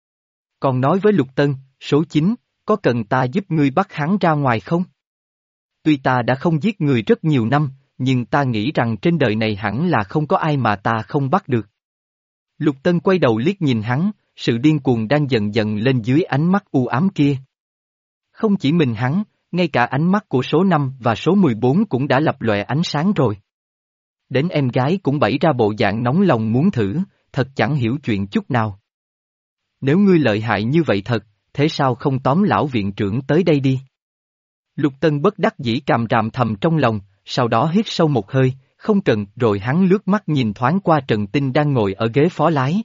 Còn nói với Lục Tân, số chín, có cần ta giúp ngươi bắt hắn ra ngoài không? Tuy ta đã không giết người rất nhiều năm, nhưng ta nghĩ rằng trên đời này hẳn là không có ai mà ta không bắt được. Lục Tân quay đầu liếc nhìn hắn, sự điên cuồng đang dần dần lên dưới ánh mắt u ám kia. Không chỉ mình hắn, ngay cả ánh mắt của số năm và số mười bốn cũng đã lập lòe ánh sáng rồi. Đến em gái cũng bày ra bộ dạng nóng lòng muốn thử, thật chẳng hiểu chuyện chút nào. Nếu ngươi lợi hại như vậy thật, thế sao không tóm lão viện trưởng tới đây đi? Lục Tân bất đắc dĩ càm ràm thầm trong lòng, sau đó hít sâu một hơi, không cần, rồi hắn lướt mắt nhìn thoáng qua Trần Tinh đang ngồi ở ghế phó lái.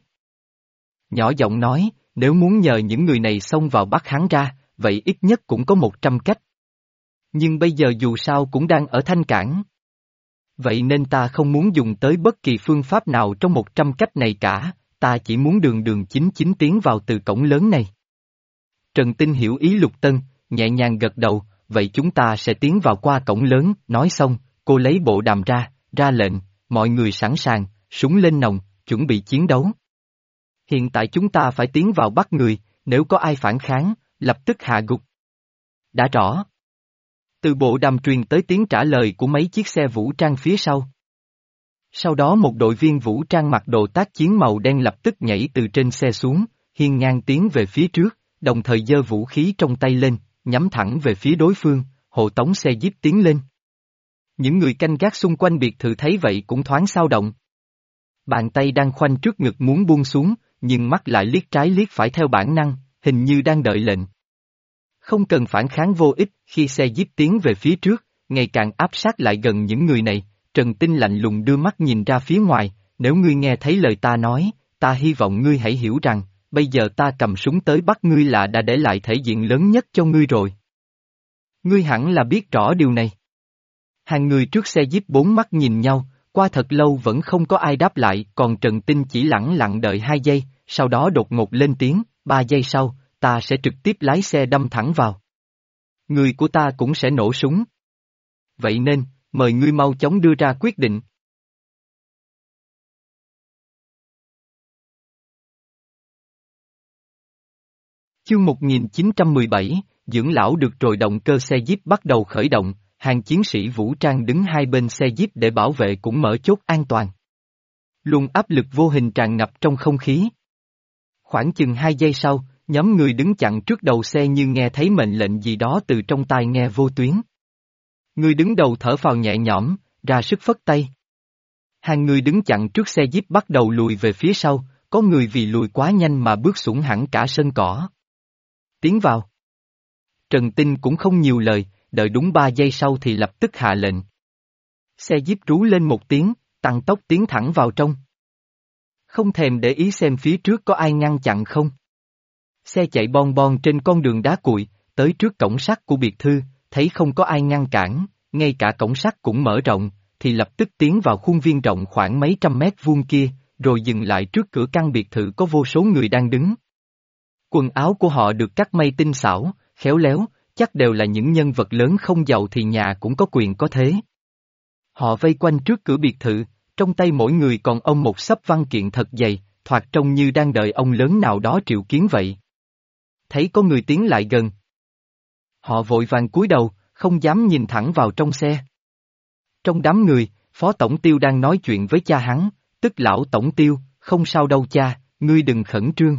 Nhỏ giọng nói, nếu muốn nhờ những người này xông vào bắt hắn ra, vậy ít nhất cũng có một trăm cách. Nhưng bây giờ dù sao cũng đang ở Thanh Cảng. Vậy nên ta không muốn dùng tới bất kỳ phương pháp nào trong một trăm cách này cả, ta chỉ muốn đường đường chính chính tiến vào từ cổng lớn này. Trần Tinh hiểu ý Lục Tân, nhẹ nhàng gật đầu, vậy chúng ta sẽ tiến vào qua cổng lớn, nói xong, cô lấy bộ đàm ra, ra lệnh, mọi người sẵn sàng, súng lên nòng, chuẩn bị chiến đấu. Hiện tại chúng ta phải tiến vào bắt người, nếu có ai phản kháng, lập tức hạ gục. Đã rõ. Từ bộ đàm truyền tới tiếng trả lời của mấy chiếc xe vũ trang phía sau. Sau đó một đội viên vũ trang mặc đồ tác chiến màu đen lập tức nhảy từ trên xe xuống, hiên ngang tiến về phía trước, đồng thời giơ vũ khí trong tay lên, nhắm thẳng về phía đối phương, hộ tống xe jeep tiến lên. Những người canh gác xung quanh biệt thự thấy vậy cũng thoáng xao động. Bàn tay đang khoanh trước ngực muốn buông xuống, nhưng mắt lại liếc trái liếc phải theo bản năng, hình như đang đợi lệnh. Không cần phản kháng vô ích, khi xe jeep tiến về phía trước, ngày càng áp sát lại gần những người này, Trần Tinh lạnh lùng đưa mắt nhìn ra phía ngoài, nếu ngươi nghe thấy lời ta nói, ta hy vọng ngươi hãy hiểu rằng, bây giờ ta cầm súng tới bắt ngươi là đã để lại thể diện lớn nhất cho ngươi rồi. Ngươi hẳn là biết rõ điều này. Hàng người trước xe jeep bốn mắt nhìn nhau, qua thật lâu vẫn không có ai đáp lại, còn Trần Tinh chỉ lẳng lặng đợi hai giây, sau đó đột ngột lên tiếng, ba giây sau, ta sẽ trực tiếp lái xe đâm thẳng vào. Người của ta cũng sẽ nổ súng. Vậy nên, mời ngươi mau chóng đưa ra quyết định. Chương một nghìn chín trăm mười bảy, dưỡng lão được rồi. Động cơ xe jeep bắt đầu khởi động, hàng chiến sĩ vũ trang đứng hai bên xe jeep để bảo vệ cũng mở chốt an toàn. Luồng áp lực vô hình tràn ngập trong không khí. Khoảng chừng hai giây sau, nhóm người đứng chặn trước đầu xe như nghe thấy mệnh lệnh gì đó từ trong tai nghe vô tuyến. Người đứng đầu thở phào nhẹ nhõm, ra sức phất tay. Hàng người đứng chặn trước xe jeep bắt đầu lùi về phía sau, có người vì lùi quá nhanh mà bước sũng hẳn cả sân cỏ. Tiến vào. Trần Tinh cũng không nhiều lời, đợi đúng ba giây sau thì lập tức hạ lệnh. Xe jeep rú lên một tiếng, tăng tốc tiến thẳng vào trong. Không thèm để ý xem phía trước có ai ngăn chặn không. Xe chạy bon bon trên con đường đá cuội, tới trước cổng sắt của biệt thư, thấy không có ai ngăn cản, ngay cả cổng sắt cũng mở rộng, thì lập tức tiến vào khuôn viên rộng khoảng mấy trăm mét vuông kia, rồi dừng lại trước cửa căn biệt thự có vô số người đang đứng. Quần áo của họ được cắt may tinh xảo, khéo léo, chắc đều là những nhân vật lớn không giàu thì nhà cũng có quyền có thế. Họ vây quanh trước cửa biệt thự, trong tay mỗi người còn ôm một xấp văn kiện thật dày, thoạt trông như đang đợi ông lớn nào đó triệu kiến vậy. Thấy có người tiến lại gần. Họ vội vàng cúi đầu, không dám nhìn thẳng vào trong xe. Trong đám người, Phó Tổng Tiêu đang nói chuyện với cha hắn, tức lão Tổng Tiêu, không sao đâu cha, ngươi đừng khẩn trương.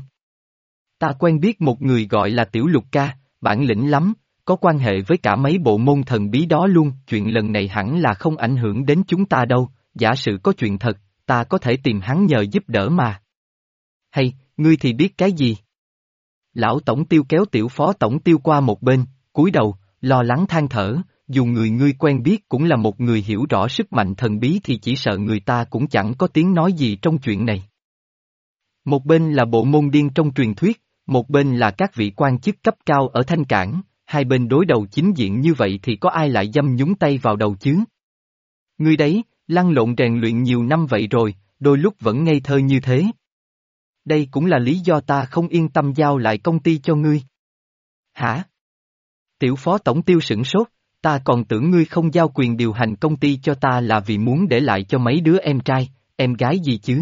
Ta quen biết một người gọi là Tiểu Lục ca, bản lĩnh lắm, có quan hệ với cả mấy bộ môn thần bí đó luôn, chuyện lần này hẳn là không ảnh hưởng đến chúng ta đâu, giả sử có chuyện thật, ta có thể tìm hắn nhờ giúp đỡ mà. Hay, ngươi thì biết cái gì? Lão Tổng Tiêu kéo Tiểu Phó Tổng Tiêu qua một bên, cúi đầu, lo lắng than thở, dù người ngươi quen biết cũng là một người hiểu rõ sức mạnh thần bí thì chỉ sợ người ta cũng chẳng có tiếng nói gì trong chuyện này. Một bên là bộ môn điên trong truyền thuyết, một bên là các vị quan chức cấp cao ở Thanh Cảng, hai bên đối đầu chính diện như vậy thì có ai lại dâm nhúng tay vào đầu chứ? Ngươi đấy, lăn lộn rèn luyện nhiều năm vậy rồi, đôi lúc vẫn ngây thơ như thế. Đây cũng là lý do ta không yên tâm giao lại công ty cho ngươi. Hả? Tiểu Phó Tổng Tiêu sửng sốt, ta còn tưởng ngươi không giao quyền điều hành công ty cho ta là vì muốn để lại cho mấy đứa em trai, em gái gì chứ?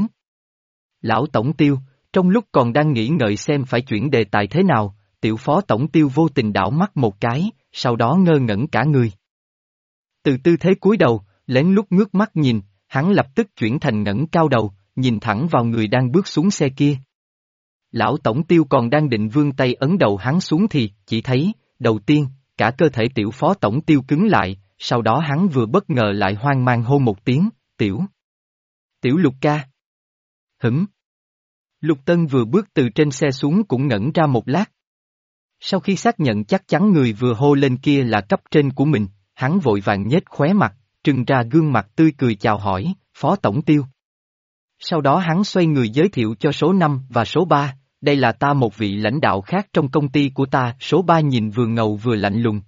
Lão Tổng Tiêu, trong lúc còn đang nghĩ ngợi xem phải chuyển đề tài thế nào, Tiểu Phó Tổng Tiêu vô tình đảo mắt một cái, sau đó ngơ ngẩn cả người. Từ tư thế cúi đầu, lén lút ngước mắt nhìn, hắn lập tức chuyển thành ngẩng cao đầu, nhìn thẳng vào người đang bước xuống xe kia. Lão Tổng Tiêu còn đang định vươn tay ấn đầu hắn xuống thì, chỉ thấy, đầu tiên, cả cơ thể tiểu Phó Tổng Tiêu cứng lại, sau đó hắn vừa bất ngờ lại hoang mang hô một tiếng, tiểu. Tiểu Lục ca. Hửm. Lục Tân vừa bước từ trên xe xuống cũng ngẩn ra một lát. Sau khi xác nhận chắc chắn người vừa hô lên kia là cấp trên của mình, hắn vội vàng nhếch khóe mặt, trưng ra gương mặt tươi cười chào hỏi, Phó Tổng Tiêu. Sau đó hắn xoay người giới thiệu cho số năm và số ba, đây là ta một vị lãnh đạo khác trong công ty của ta, số ba nhìn vừa ngầu vừa lạnh lùng.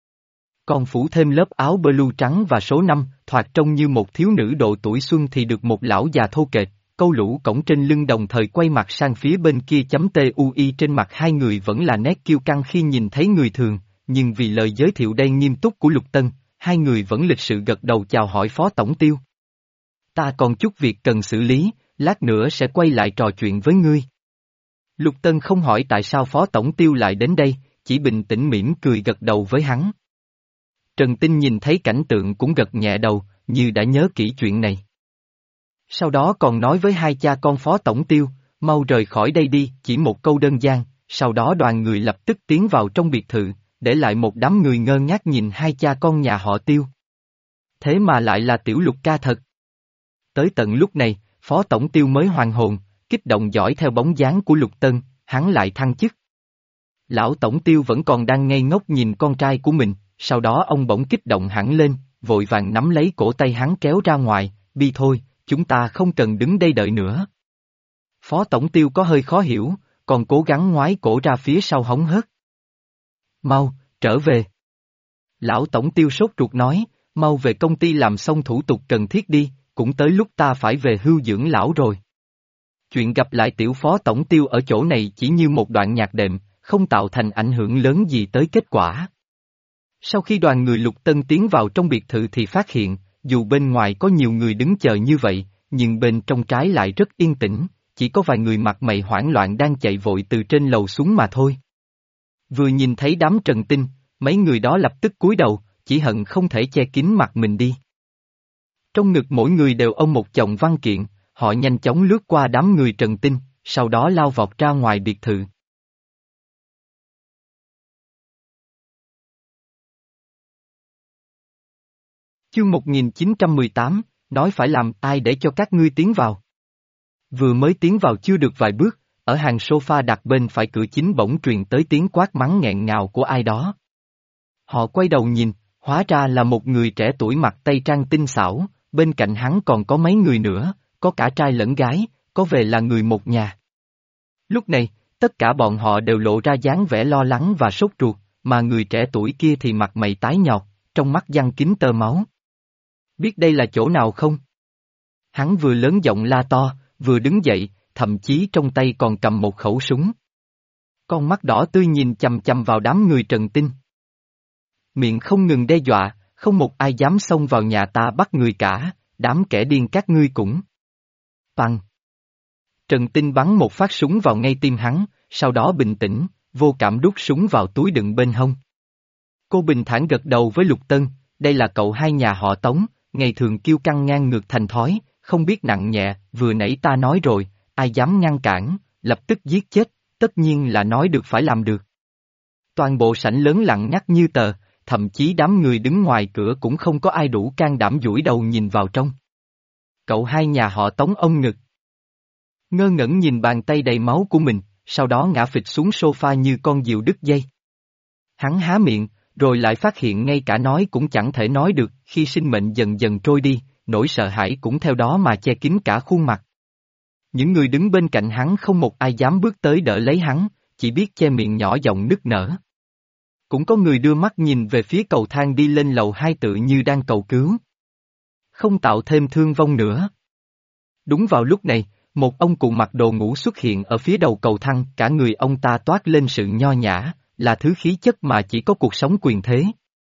Còn phủ thêm lớp áo blue trắng và số năm, thoạt trông như một thiếu nữ độ tuổi xuân thì được một lão già thô kệch, câu lũ cổng trên lưng đồng thời quay mặt sang phía bên kia chấm tui trên mặt hai người vẫn là nét kiêu căng khi nhìn thấy người thường, nhưng vì lời giới thiệu đầy nghiêm túc của Lục Tân, hai người vẫn lịch sự gật đầu chào hỏi Phó Tổng Tiêu. Ta còn chút việc cần xử lý, lát nữa sẽ quay lại trò chuyện với ngươi. Lục Tân không hỏi tại sao Phó Tổng Tiêu lại đến đây, chỉ bình tĩnh mỉm cười gật đầu với hắn. Trần Tinh nhìn thấy cảnh tượng cũng gật nhẹ đầu, như đã nhớ kỹ chuyện này. Sau đó còn nói với hai cha con Phó Tổng Tiêu, mau rời khỏi đây đi, chỉ một câu đơn giản, sau đó đoàn người lập tức tiến vào trong biệt thự, để lại một đám người ngơ ngác nhìn hai cha con nhà họ Tiêu. Thế mà lại là Tiểu Lục ca thật. Tới tận lúc này, Phó Tổng Tiêu mới hoàn hồn, kích động dõi theo bóng dáng của Lục Tân, hắn lại thăng chức. Lão Tổng Tiêu vẫn còn đang ngây ngốc nhìn con trai của mình, sau đó ông bỗng kích động hẳn lên, vội vàng nắm lấy cổ tay hắn kéo ra ngoài, đi thôi, chúng ta không cần đứng đây đợi nữa. Phó Tổng Tiêu có hơi khó hiểu, còn cố gắng ngoái cổ ra phía sau hóng hớt. Mau, trở về. Lão Tổng Tiêu sốt ruột nói, mau về công ty làm xong thủ tục cần thiết đi, cũng tới lúc ta phải về hưu dưỡng lão rồi. Chuyện gặp lại tiểu Phó Tổng Tiêu ở chỗ này chỉ như một đoạn nhạc đệm, không tạo thành ảnh hưởng lớn gì tới kết quả. Sau khi đoàn người Lục Tân tiến vào trong biệt thự thì phát hiện, dù bên ngoài có nhiều người đứng chờ như vậy, nhưng bên trong trái lại rất yên tĩnh, chỉ có vài người mặt mày hoảng loạn đang chạy vội từ trên lầu xuống mà thôi. Vừa nhìn thấy đám Trần Tinh, mấy người đó lập tức cúi đầu, chỉ hận không thể che kín mặt mình đi. Trong ngực mỗi người đều ôm một chồng văn kiện, họ nhanh chóng lướt qua đám người Trần Tinh, sau đó lao vọt ra ngoài biệt thự. Chương một nghìn chín trăm mười tám, nói phải làm ai để cho các ngươi tiến vào. Vừa mới tiến vào chưa được vài bước, ở hàng sofa đặt bên phải cửa chính bỗng truyền tới tiếng quát mắng nghẹn ngào của ai đó. Họ quay đầu nhìn, hóa ra là một người trẻ tuổi mặc tây trang tinh xảo, bên cạnh hắn còn có mấy người nữa, có cả trai lẫn gái, có vẻ là người một nhà. Lúc này, tất cả bọn họ đều lộ ra dáng vẻ lo lắng và sốt ruột, mà người trẻ tuổi kia thì mặt mày tái nhợt, trong mắt giăng kín tơ máu. Biết đây là chỗ nào không? Hắn vừa lớn giọng la to, vừa đứng dậy, thậm chí trong tay còn cầm một khẩu súng. Con mắt đỏ tươi nhìn chằm chằm vào đám người Trần Tinh. Miệng không ngừng đe dọa, không một ai dám xông vào nhà ta bắt người cả, đám kẻ điên các ngươi cũng. Bằng. Trần Tinh bắn một phát súng vào ngay tim hắn, sau đó bình tĩnh, vô cảm đút súng vào túi đựng bên hông. Cô bình thản gật đầu với Lục Tân, đây là cậu hai nhà họ Tống, ngày thường kiêu căng ngang ngược thành thói, không biết nặng nhẹ, vừa nãy ta nói rồi, ai dám ngăn cản, lập tức giết chết, tất nhiên là nói được phải làm được. Toàn bộ sảnh lớn lặng ngắt như tờ, thậm chí đám người đứng ngoài cửa cũng không có ai đủ can đảm duỗi đầu nhìn vào trong. Cậu hai nhà họ Tống ôm ngực. Ngơ ngẩn nhìn bàn tay đầy máu của mình, sau đó ngã phịch xuống sofa như con diều đứt dây. Hắn há miệng, rồi lại phát hiện ngay cả nói cũng chẳng thể nói được, khi sinh mệnh dần dần trôi đi, nỗi sợ hãi cũng theo đó mà che kín cả khuôn mặt. Những người đứng bên cạnh hắn không một ai dám bước tới đỡ lấy hắn, chỉ biết che miệng nhỏ giọng nức nở. Cũng có người đưa mắt nhìn về phía cầu thang đi lên lầu hai tự như đang cầu cứu. Không tạo thêm thương vong nữa. Đúng vào lúc này, một ông cụ mặc đồ ngủ xuất hiện ở phía đầu cầu thang, cả người ông ta toát lên sự nho nhã, là thứ khí chất mà chỉ có cuộc sống quyền thế.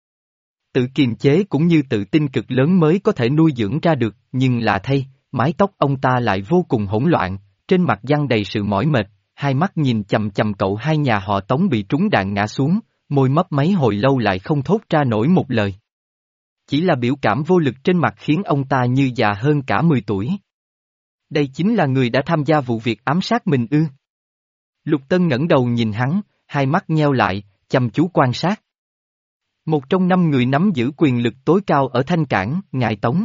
Tự kiềm chế cũng như tự tin cực lớn mới có thể nuôi dưỡng ra được, nhưng lạ thay, mái tóc ông ta lại vô cùng hỗn loạn, trên mặt giăng đầy sự mỏi mệt, hai mắt nhìn chằm chằm cậu hai nhà họ Tống bị trúng đạn ngã xuống, môi mấp máy hồi lâu lại không thốt ra nổi một lời. Chỉ là biểu cảm vô lực trên mặt khiến ông ta như già hơn cả mười tuổi. Đây chính là người đã tham gia vụ việc ám sát mình ư? Lục Tân ngẩng đầu nhìn hắn, hai mắt nheo lại, chăm chú quan sát. Một trong năm người nắm giữ quyền lực tối cao ở Thanh Cảng, Ngài Tống.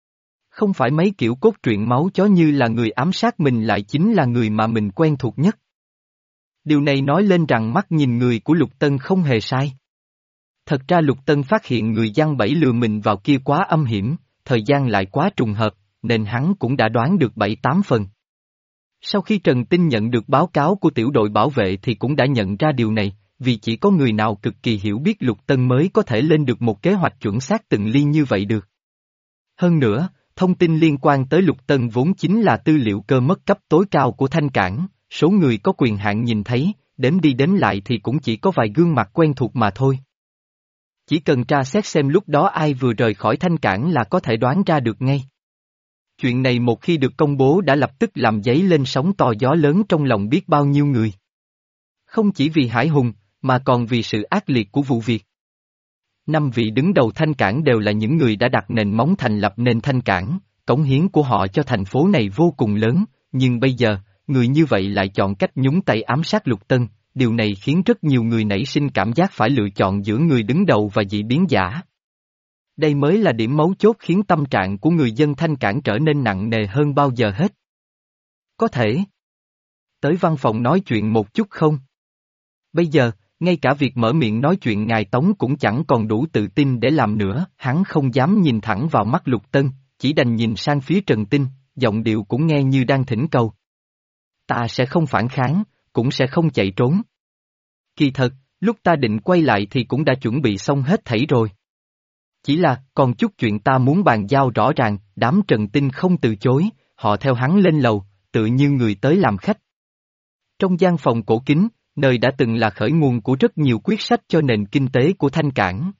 Không phải mấy kiểu cốt truyện máu chó như là người ám sát mình lại chính là người mà mình quen thuộc nhất. Điều này nói lên rằng mắt nhìn người của Lục Tân không hề sai. Thật ra Lục Tân phát hiện người giăng bẫy lừa mình vào kia quá âm hiểm, thời gian lại quá trùng hợp, nên hắn cũng đã đoán được bảy tám phần. Sau khi Trần Tinh nhận được báo cáo của tiểu đội bảo vệ thì cũng đã nhận ra điều này, vì chỉ có người nào cực kỳ hiểu biết Lục Tân mới có thể lên được một kế hoạch chuẩn xác từng ly như vậy được. Hơn nữa, thông tin liên quan tới Lục Tân vốn chính là tư liệu cơ mất cấp tối cao của Thanh Cảng, số người có quyền hạn nhìn thấy, đếm đi đếm lại thì cũng chỉ có vài gương mặt quen thuộc mà thôi. Chỉ cần tra xét xem lúc đó ai vừa rời khỏi Thanh Cảng là có thể đoán ra được ngay. Chuyện này một khi được công bố đã lập tức làm dấy lên sóng to gió lớn trong lòng biết bao nhiêu người. Không chỉ vì Hải Hùng, mà còn vì sự ác liệt của vụ việc. Năm vị đứng đầu Thanh Cảng đều là những người đã đặt nền móng thành lập nên Thanh Cảng, cống hiến của họ cho thành phố này vô cùng lớn, nhưng bây giờ, người như vậy lại chọn cách nhúng tay ám sát Lục Tân, điều này khiến rất nhiều người nảy sinh cảm giác phải lựa chọn giữa người đứng đầu và dị biến giả. Đây mới là điểm mấu chốt khiến tâm trạng của người dân Thanh Cảng trở nên nặng nề hơn bao giờ hết. Có thể tới văn phòng nói chuyện một chút không? Bây giờ, ngay cả việc mở miệng nói chuyện ngài Tống cũng chẳng còn đủ tự tin để làm nữa, hắn không dám nhìn thẳng vào mắt Lục Tân, chỉ đành nhìn sang phía Trần Tinh, giọng điệu cũng nghe như đang thỉnh cầu. Ta sẽ không phản kháng, cũng sẽ không chạy trốn. Kỳ thật, lúc ta định quay lại thì cũng đã chuẩn bị xong hết thảy rồi. Chỉ là, còn chút chuyện ta muốn bàn giao rõ ràng, đám Trần Tinh không từ chối, họ theo hắn lên lầu, tự như người tới làm khách. Trong gian phòng cổ kính, nơi đã từng là khởi nguồn của rất nhiều quyết sách cho nền kinh tế của Thanh Cảng.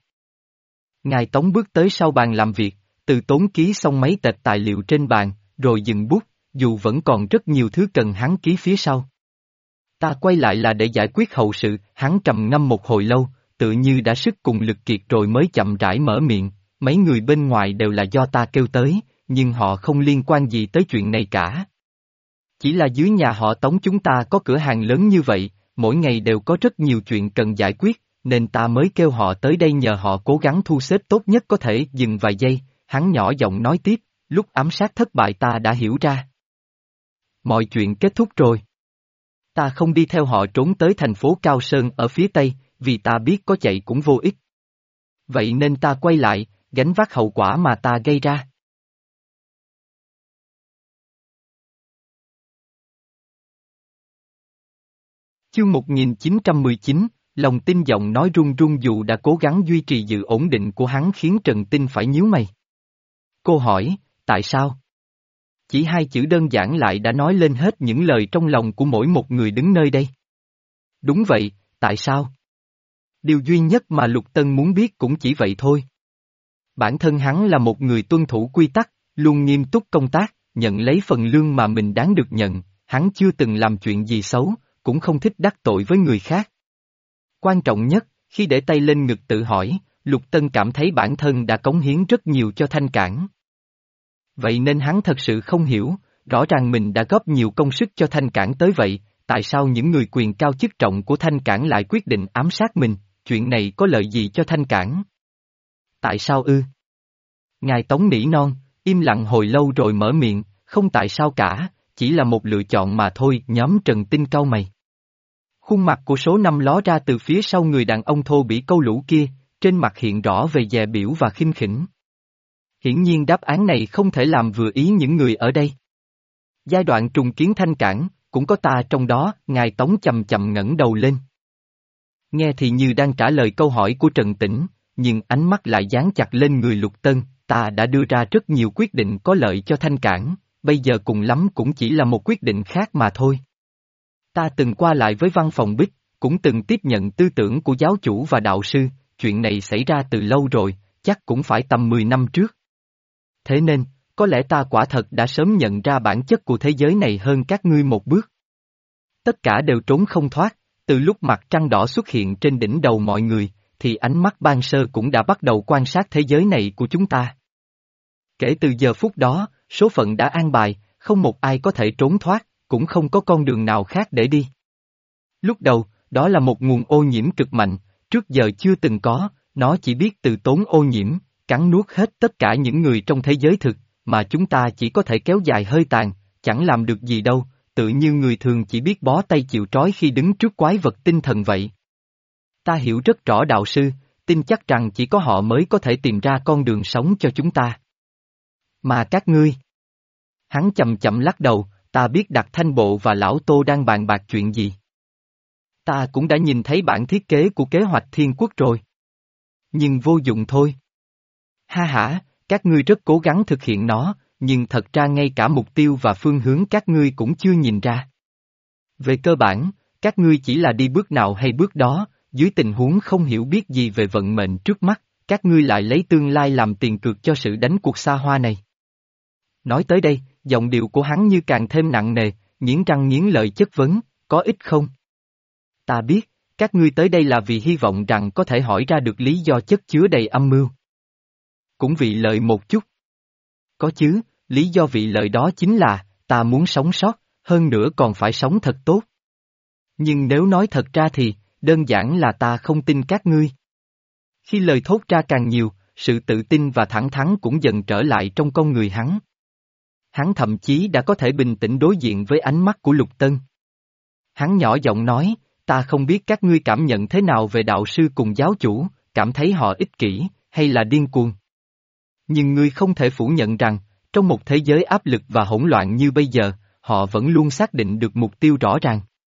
Ngài Tống bước tới sau bàn làm việc, từ tốn ký xong mấy tệp tài liệu trên bàn, rồi dừng bút, dù vẫn còn rất nhiều thứ cần hắn ký phía sau. Ta quay lại là để giải quyết hậu sự, hắn trầm ngâm một hồi lâu, tự như đã sức cùng lực kiệt rồi mới chậm rãi mở miệng, mấy người bên ngoài đều là do ta kêu tới, nhưng họ không liên quan gì tới chuyện này cả. Chỉ là dưới nhà họ Tống chúng ta có cửa hàng lớn như vậy, mỗi ngày đều có rất nhiều chuyện cần giải quyết, nên ta mới kêu họ tới đây nhờ họ cố gắng thu xếp tốt nhất có thể. Dừng vài giây, hắn nhỏ giọng nói tiếp, lúc ám sát thất bại ta đã hiểu ra. Mọi chuyện kết thúc rồi. Ta không đi theo họ trốn tới thành phố Cao Sơn ở phía Tây, vì ta biết có chạy cũng vô ích. Vậy nên ta quay lại, gánh vác hậu quả mà ta gây ra. Chương một nghìn chín trăm mười chín, lòng tin giọng nói run run dù đã cố gắng duy trì sự ổn định của hắn khiến Trần Tinh phải nhíu mày. Cô hỏi, tại sao? Chỉ hai chữ đơn giản lại đã nói lên hết những lời trong lòng của mỗi một người đứng nơi đây. Đúng vậy, tại sao? Điều duy nhất mà Lục Tân muốn biết cũng chỉ vậy thôi. Bản thân hắn là một người tuân thủ quy tắc, luôn nghiêm túc công tác, nhận lấy phần lương mà mình đáng được nhận, hắn chưa từng làm chuyện gì xấu, cũng không thích đắc tội với người khác. Quan trọng nhất, khi để tay lên ngực tự hỏi, Lục Tân cảm thấy bản thân đã cống hiến rất nhiều cho Thanh Cảng. Vậy nên hắn thật sự không hiểu, rõ ràng mình đã góp nhiều công sức cho Thanh Cảng tới vậy, tại sao những người quyền cao chức trọng của Thanh Cảng lại quyết định ám sát mình, chuyện này có lợi gì cho Thanh Cảng? Tại sao ư? Ngài Tống nỉ non, im lặng hồi lâu rồi mở miệng, không tại sao cả, chỉ là một lựa chọn mà thôi. Nhóm Trần Tinh cau mày. Khuôn mặt của số năm ló ra từ phía sau người đàn ông thô bỉ câu lũ kia, trên mặt hiện rõ về dè biểu và khinh khỉnh. Hiển nhiên đáp án này không thể làm vừa ý những người ở đây. Giai đoạn trùng kiến Thanh Cảng, cũng có ta trong đó. Ngài Tống chậm chậm ngẩng đầu lên. Nghe thì như đang trả lời câu hỏi của Trần Tĩnh, nhưng ánh mắt lại dán chặt lên người Lục Tân. Ta đã đưa ra rất nhiều quyết định có lợi cho Thanh Cảng, bây giờ cùng lắm cũng chỉ là một quyết định khác mà thôi. Ta từng qua lại với văn phòng Bích, cũng từng tiếp nhận tư tưởng của giáo chủ và đạo sư, chuyện này xảy ra từ lâu rồi, chắc cũng phải tầm mười năm trước. Thế nên, có lẽ ta quả thật đã sớm nhận ra bản chất của thế giới này hơn các ngươi một bước. Tất cả đều trốn không thoát, từ lúc mặt trăng đỏ xuất hiện trên đỉnh đầu mọi người, thì ánh mắt ban sơ cũng đã bắt đầu quan sát thế giới này của chúng ta. Kể từ giờ phút đó, số phận đã an bài, không một ai có thể trốn thoát, cũng không có con đường nào khác để đi. Lúc đầu, đó là một nguồn ô nhiễm cực mạnh, trước giờ chưa từng có, nó chỉ biết từ tốn ô nhiễm, cắn nuốt hết tất cả những người trong thế giới thực, mà chúng ta chỉ có thể kéo dài hơi tàn, chẳng làm được gì đâu, tự như người thường chỉ biết bó tay chịu trói khi đứng trước quái vật tinh thần vậy. Ta hiểu rất rõ đạo sư, tin chắc rằng chỉ có họ mới có thể tìm ra con đường sống cho chúng ta. Mà các ngươi? Hắn chậm chậm lắc đầu, ta biết Đặc Thanh Bộ và Lão Tô đang bàn bạc chuyện gì. Ta cũng đã nhìn thấy bản thiết kế của kế hoạch thiên quốc rồi. Nhưng vô dụng thôi. Ha hả, các ngươi rất cố gắng thực hiện nó, nhưng thật ra ngay cả mục tiêu và phương hướng các ngươi cũng chưa nhìn ra. Về cơ bản, các ngươi chỉ là đi bước nào hay bước đó, dưới tình huống không hiểu biết gì về vận mệnh trước mắt, các ngươi lại lấy tương lai làm tiền cược cho sự đánh cuộc xa hoa này. Nói tới đây, giọng điệu của hắn như càng thêm nặng nề, nghiến răng nghiến lợi chất vấn, có ích không? Ta biết, các ngươi tới đây là vì hy vọng rằng có thể hỏi ra được lý do chất chứa đầy âm mưu. Cũng vì lợi một chút. Có chứ, lý do vị lợi đó chính là, ta muốn sống sót, hơn nữa còn phải sống thật tốt. Nhưng nếu nói thật ra thì, đơn giản là ta không tin các ngươi. Khi lời thốt ra càng nhiều, sự tự tin và thẳng thắn cũng dần trở lại trong con người hắn. Hắn thậm chí đã có thể bình tĩnh đối diện với ánh mắt của Lục Tân. Hắn nhỏ giọng nói, ta không biết các ngươi cảm nhận thế nào về đạo sư cùng giáo chủ, cảm thấy họ ích kỷ, hay là điên cuồng. Nhưng ngươi không thể phủ nhận rằng, trong một thế giới áp lực và hỗn loạn như bây giờ, họ vẫn luôn xác định được mục tiêu rõ ràng.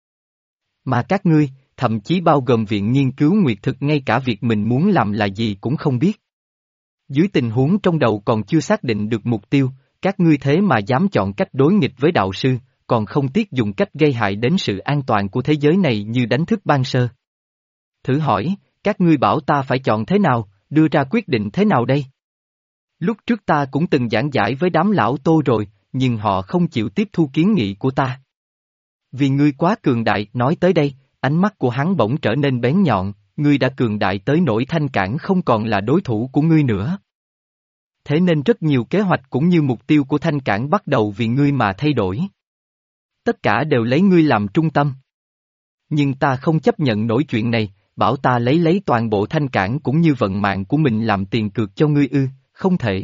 Mà các ngươi, thậm chí bao gồm viện nghiên cứu nguyệt thực ngay cả việc mình muốn làm là gì cũng không biết. Dưới tình huống trong đầu còn chưa xác định được mục tiêu, các ngươi thế mà dám chọn cách đối nghịch với đạo sư, còn không tiếc dùng cách gây hại đến sự an toàn của thế giới này như đánh thức ban sơ. Thử hỏi, các ngươi bảo ta phải chọn thế nào, đưa ra quyết định thế nào đây? Lúc trước ta cũng từng giảng giải với đám lão Tô rồi, nhưng họ không chịu tiếp thu kiến nghị của ta. Vì ngươi quá cường đại, nói tới đây, ánh mắt của hắn bỗng trở nên bén nhọn, ngươi đã cường đại tới nỗi Thanh Cảng không còn là đối thủ của ngươi nữa. Thế nên rất nhiều kế hoạch cũng như mục tiêu của Thanh Cảng bắt đầu vì ngươi mà thay đổi. Tất cả đều lấy ngươi làm trung tâm. Nhưng ta không chấp nhận nổi chuyện này, bảo ta lấy lấy toàn bộ Thanh Cảng cũng như vận mạng của mình làm tiền cược cho ngươi ư, không thể.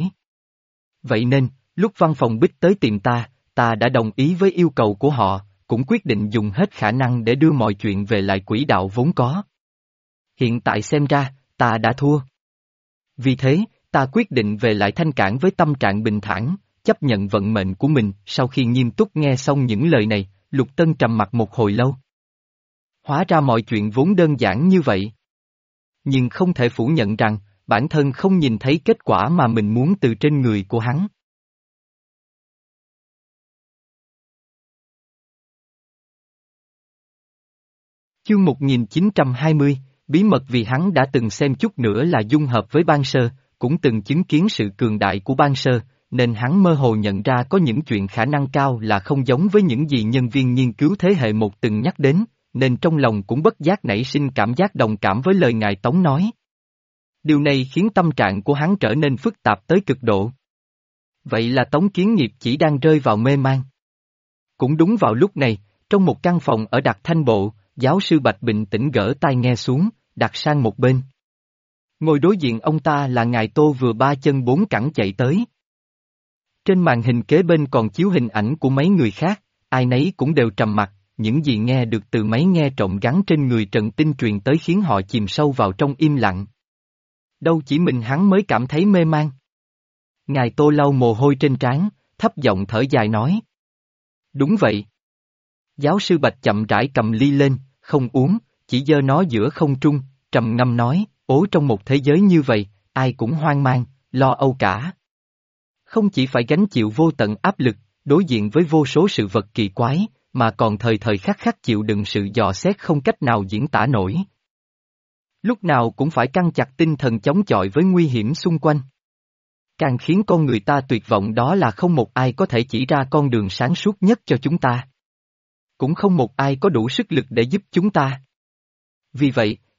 Vậy nên, lúc văn phòng Bích tới tìm ta, ta đã đồng ý với yêu cầu của họ, cũng quyết định dùng hết khả năng để đưa mọi chuyện về lại quỹ đạo vốn có. Hiện tại xem ra, ta đã thua. Vì thế, ta quyết định về lại Thanh Cảng với tâm trạng bình thản, chấp nhận vận mệnh của mình. Sau khi nghiêm túc nghe xong những lời này, Lục Tân trầm mặc một hồi lâu. Hóa ra mọi chuyện vốn đơn giản như vậy. Nhưng không thể phủ nhận rằng, bản thân không nhìn thấy kết quả mà mình muốn từ trên người của hắn. Chương một nghìn chín trăm hai mươi, bí mật vì hắn đã từng xem chút nữa là dung hợp với Ban Sơ, cũng từng chứng kiến sự cường đại của Ban Sơ, nên hắn mơ hồ nhận ra có những chuyện khả năng cao là không giống với những gì nhân viên nghiên cứu thế hệ một từng nhắc đến, nên trong lòng cũng bất giác nảy sinh cảm giác đồng cảm với lời ngài Tống nói. Điều này khiến tâm trạng của hắn trở nên phức tạp tới cực độ. Vậy là Tống Kiến Nghiệp chỉ đang rơi vào mê man. Cũng đúng vào lúc này, trong một căn phòng ở Đặc Thanh Bộ, giáo sư Bạch bình tĩnh gỡ tai nghe xuống, đặt sang một bên. Ngồi đối diện ông ta là ngài Tô vừa ba chân bốn cẳng chạy tới. Trên màn hình kế bên còn chiếu hình ảnh của mấy người khác, ai nấy cũng đều trầm mặc, những gì nghe được từ máy nghe trộm gắn trên người Trần Tinh truyền tới khiến họ chìm sâu vào trong im lặng. Đâu chỉ mình hắn mới cảm thấy mê man. Ngài Tô lau mồ hôi trên trán, thấp giọng thở dài nói. Đúng vậy. Giáo sư Bạch chậm rãi cầm ly lên, không uống, chỉ giơ nó giữa không trung, trầm ngâm nói, ố trong một thế giới như vậy, ai cũng hoang mang, lo âu cả. Không chỉ phải gánh chịu vô tận áp lực, đối diện với vô số sự vật kỳ quái, mà còn thời thời khắc khắc chịu đựng sự dò xét không cách nào diễn tả nổi. Lúc nào cũng phải căng chặt tinh thần chống chọi với nguy hiểm xung quanh. Càng khiến con người ta tuyệt vọng đó là không một ai có thể chỉ ra con đường sáng suốt nhất cho chúng ta. Cũng không một ai có đủ sức lực để giúp chúng ta. Vì vậy,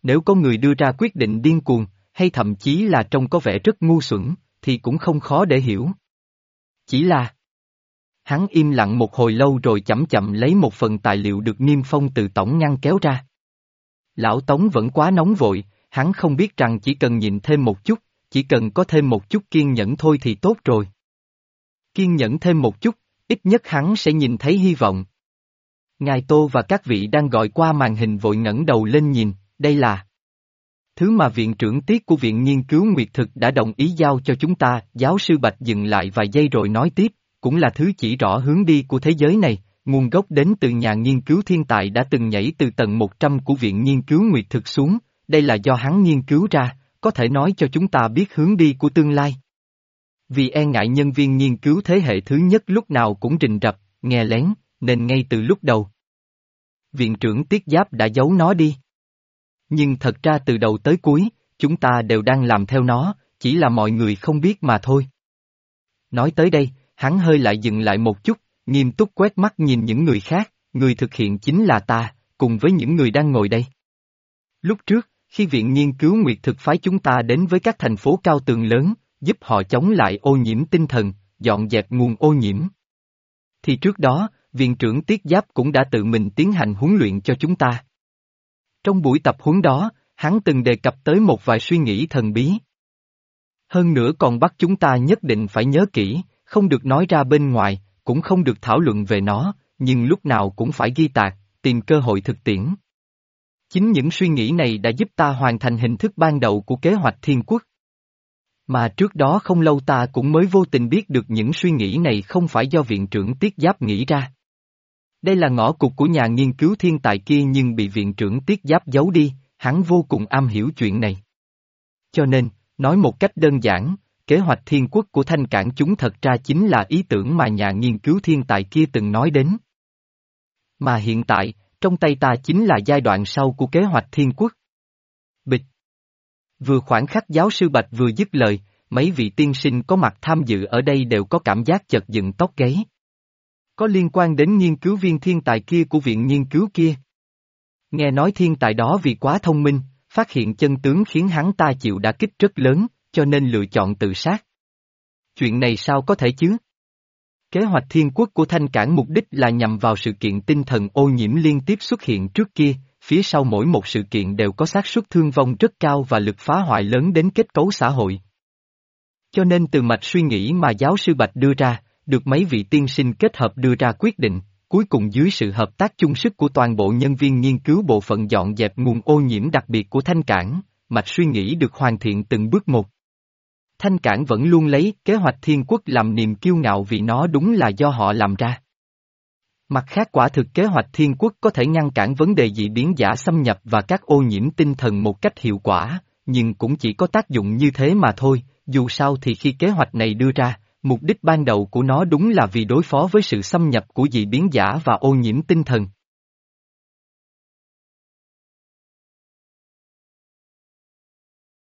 Nếu có người đưa ra quyết định điên cuồng, hay thậm chí là trông có vẻ rất ngu xuẩn, thì cũng không khó để hiểu. Chỉ là... Hắn im lặng một hồi lâu rồi chậm chậm lấy một phần tài liệu được niêm phong từ tổng ngăn kéo ra. Lão Tống vẫn quá nóng vội, hắn không biết rằng chỉ cần nhịn thêm một chút, chỉ cần có thêm một chút kiên nhẫn thôi thì tốt rồi. Kiên nhẫn thêm một chút, ít nhất hắn sẽ nhìn thấy hy vọng. Ngài Tô và các vị đang gọi qua màn hình vội ngẩng đầu lên nhìn, đây là thứ mà viện trưởng Tiết của Viện Nghiên cứu Nguyệt Thực đã đồng ý giao cho chúng ta. Giáo sư Bạch dừng lại vài giây rồi nói tiếp, cũng là thứ chỉ rõ hướng đi của thế giới này, nguồn gốc đến từ nhà nghiên cứu thiên tài đã từng nhảy từ tầng một trăm của Viện Nghiên cứu Nguyệt Thực xuống, đây là do hắn nghiên cứu ra, có thể nói cho chúng ta biết hướng đi của tương lai. Vì e ngại nhân viên nghiên cứu thế hệ thứ nhất lúc nào cũng rình rập, nghe lén, nên ngay từ lúc đầu, viện trưởng Tiết Giáp đã giấu nó đi. Nhưng thật ra từ đầu tới cuối, chúng ta đều đang làm theo nó, chỉ là mọi người không biết mà thôi. Nói tới đây, hắn hơi lại dừng lại một chút, nghiêm túc quét mắt nhìn những người khác, người thực hiện chính là ta, cùng với những người đang ngồi đây. Lúc trước, khi Viện Nghiên cứu Nguyệt Thực phái chúng ta đến với các thành phố cao tường lớn, giúp họ chống lại ô nhiễm tinh thần, dọn dẹp nguồn ô nhiễm. Thì trước đó, viện trưởng Tiết Giáp cũng đã tự mình tiến hành huấn luyện cho chúng ta. Trong buổi tập huấn đó, hắn từng đề cập tới một vài suy nghĩ thần bí. Hơn nữa còn bắt chúng ta nhất định phải nhớ kỹ, không được nói ra bên ngoài, cũng không được thảo luận về nó, nhưng lúc nào cũng phải ghi tạc, tìm cơ hội thực tiễn. Chính những suy nghĩ này đã giúp ta hoàn thành hình thức ban đầu của kế hoạch Thiên Quốc. Mà trước đó không lâu ta cũng mới vô tình biết được những suy nghĩ này không phải do viện trưởng Tiết Giáp nghĩ ra. Đây là ngõ cụt của nhà nghiên cứu thiên tài kia nhưng bị viện trưởng Tiết Giáp giấu đi, hắn vô cùng am hiểu chuyện này. Cho nên, nói một cách đơn giản, kế hoạch Thiên Quốc của Thanh Cảng chúng thật ra chính là ý tưởng mà nhà nghiên cứu thiên tài kia từng nói đến. Mà hiện tại, trong tay ta chính là giai đoạn sau của kế hoạch Thiên Quốc. Bịch. Vừa khoảng khắc giáo sư Bạch vừa dứt lời, mấy vị tiên sinh có mặt tham dự ở đây đều có cảm giác chật dựng tóc gáy. Có liên quan đến nghiên cứu viên thiên tài kia của viện nghiên cứu kia. Nghe nói thiên tài đó vì quá thông minh, phát hiện chân tướng khiến hắn ta chịu đả kích rất lớn, cho nên lựa chọn tự sát. Chuyện này sao có thể chứ? Kế hoạch Thiên Quốc của Thanh Cảng mục đích là nhằm vào sự kiện tinh thần ô nhiễm liên tiếp xuất hiện trước kia, phía sau mỗi một sự kiện đều có xác suất thương vong rất cao và lực phá hoại lớn đến kết cấu xã hội. Cho nên từ mạch suy nghĩ mà giáo sư Bạch đưa ra, được mấy vị tiên sinh kết hợp đưa ra quyết định, cuối cùng dưới sự hợp tác chung sức của toàn bộ nhân viên nghiên cứu bộ phận dọn dẹp nguồn ô nhiễm đặc biệt của Thanh Cảng, mạch suy nghĩ được hoàn thiện từng bước một. Thanh Cảng vẫn luôn lấy kế hoạch Thiên Quốc làm niềm kiêu ngạo vì nó đúng là do họ làm ra. Mặt khác quả thực kế hoạch Thiên Quốc có thể ngăn cản vấn đề dị biến giả xâm nhập và các ô nhiễm tinh thần một cách hiệu quả, nhưng cũng chỉ có tác dụng như thế mà thôi, dù sao thì khi kế hoạch này đưa ra, mục đích ban đầu của nó đúng là vì đối phó với sự xâm nhập của dị biến giả và ô nhiễm tinh thần.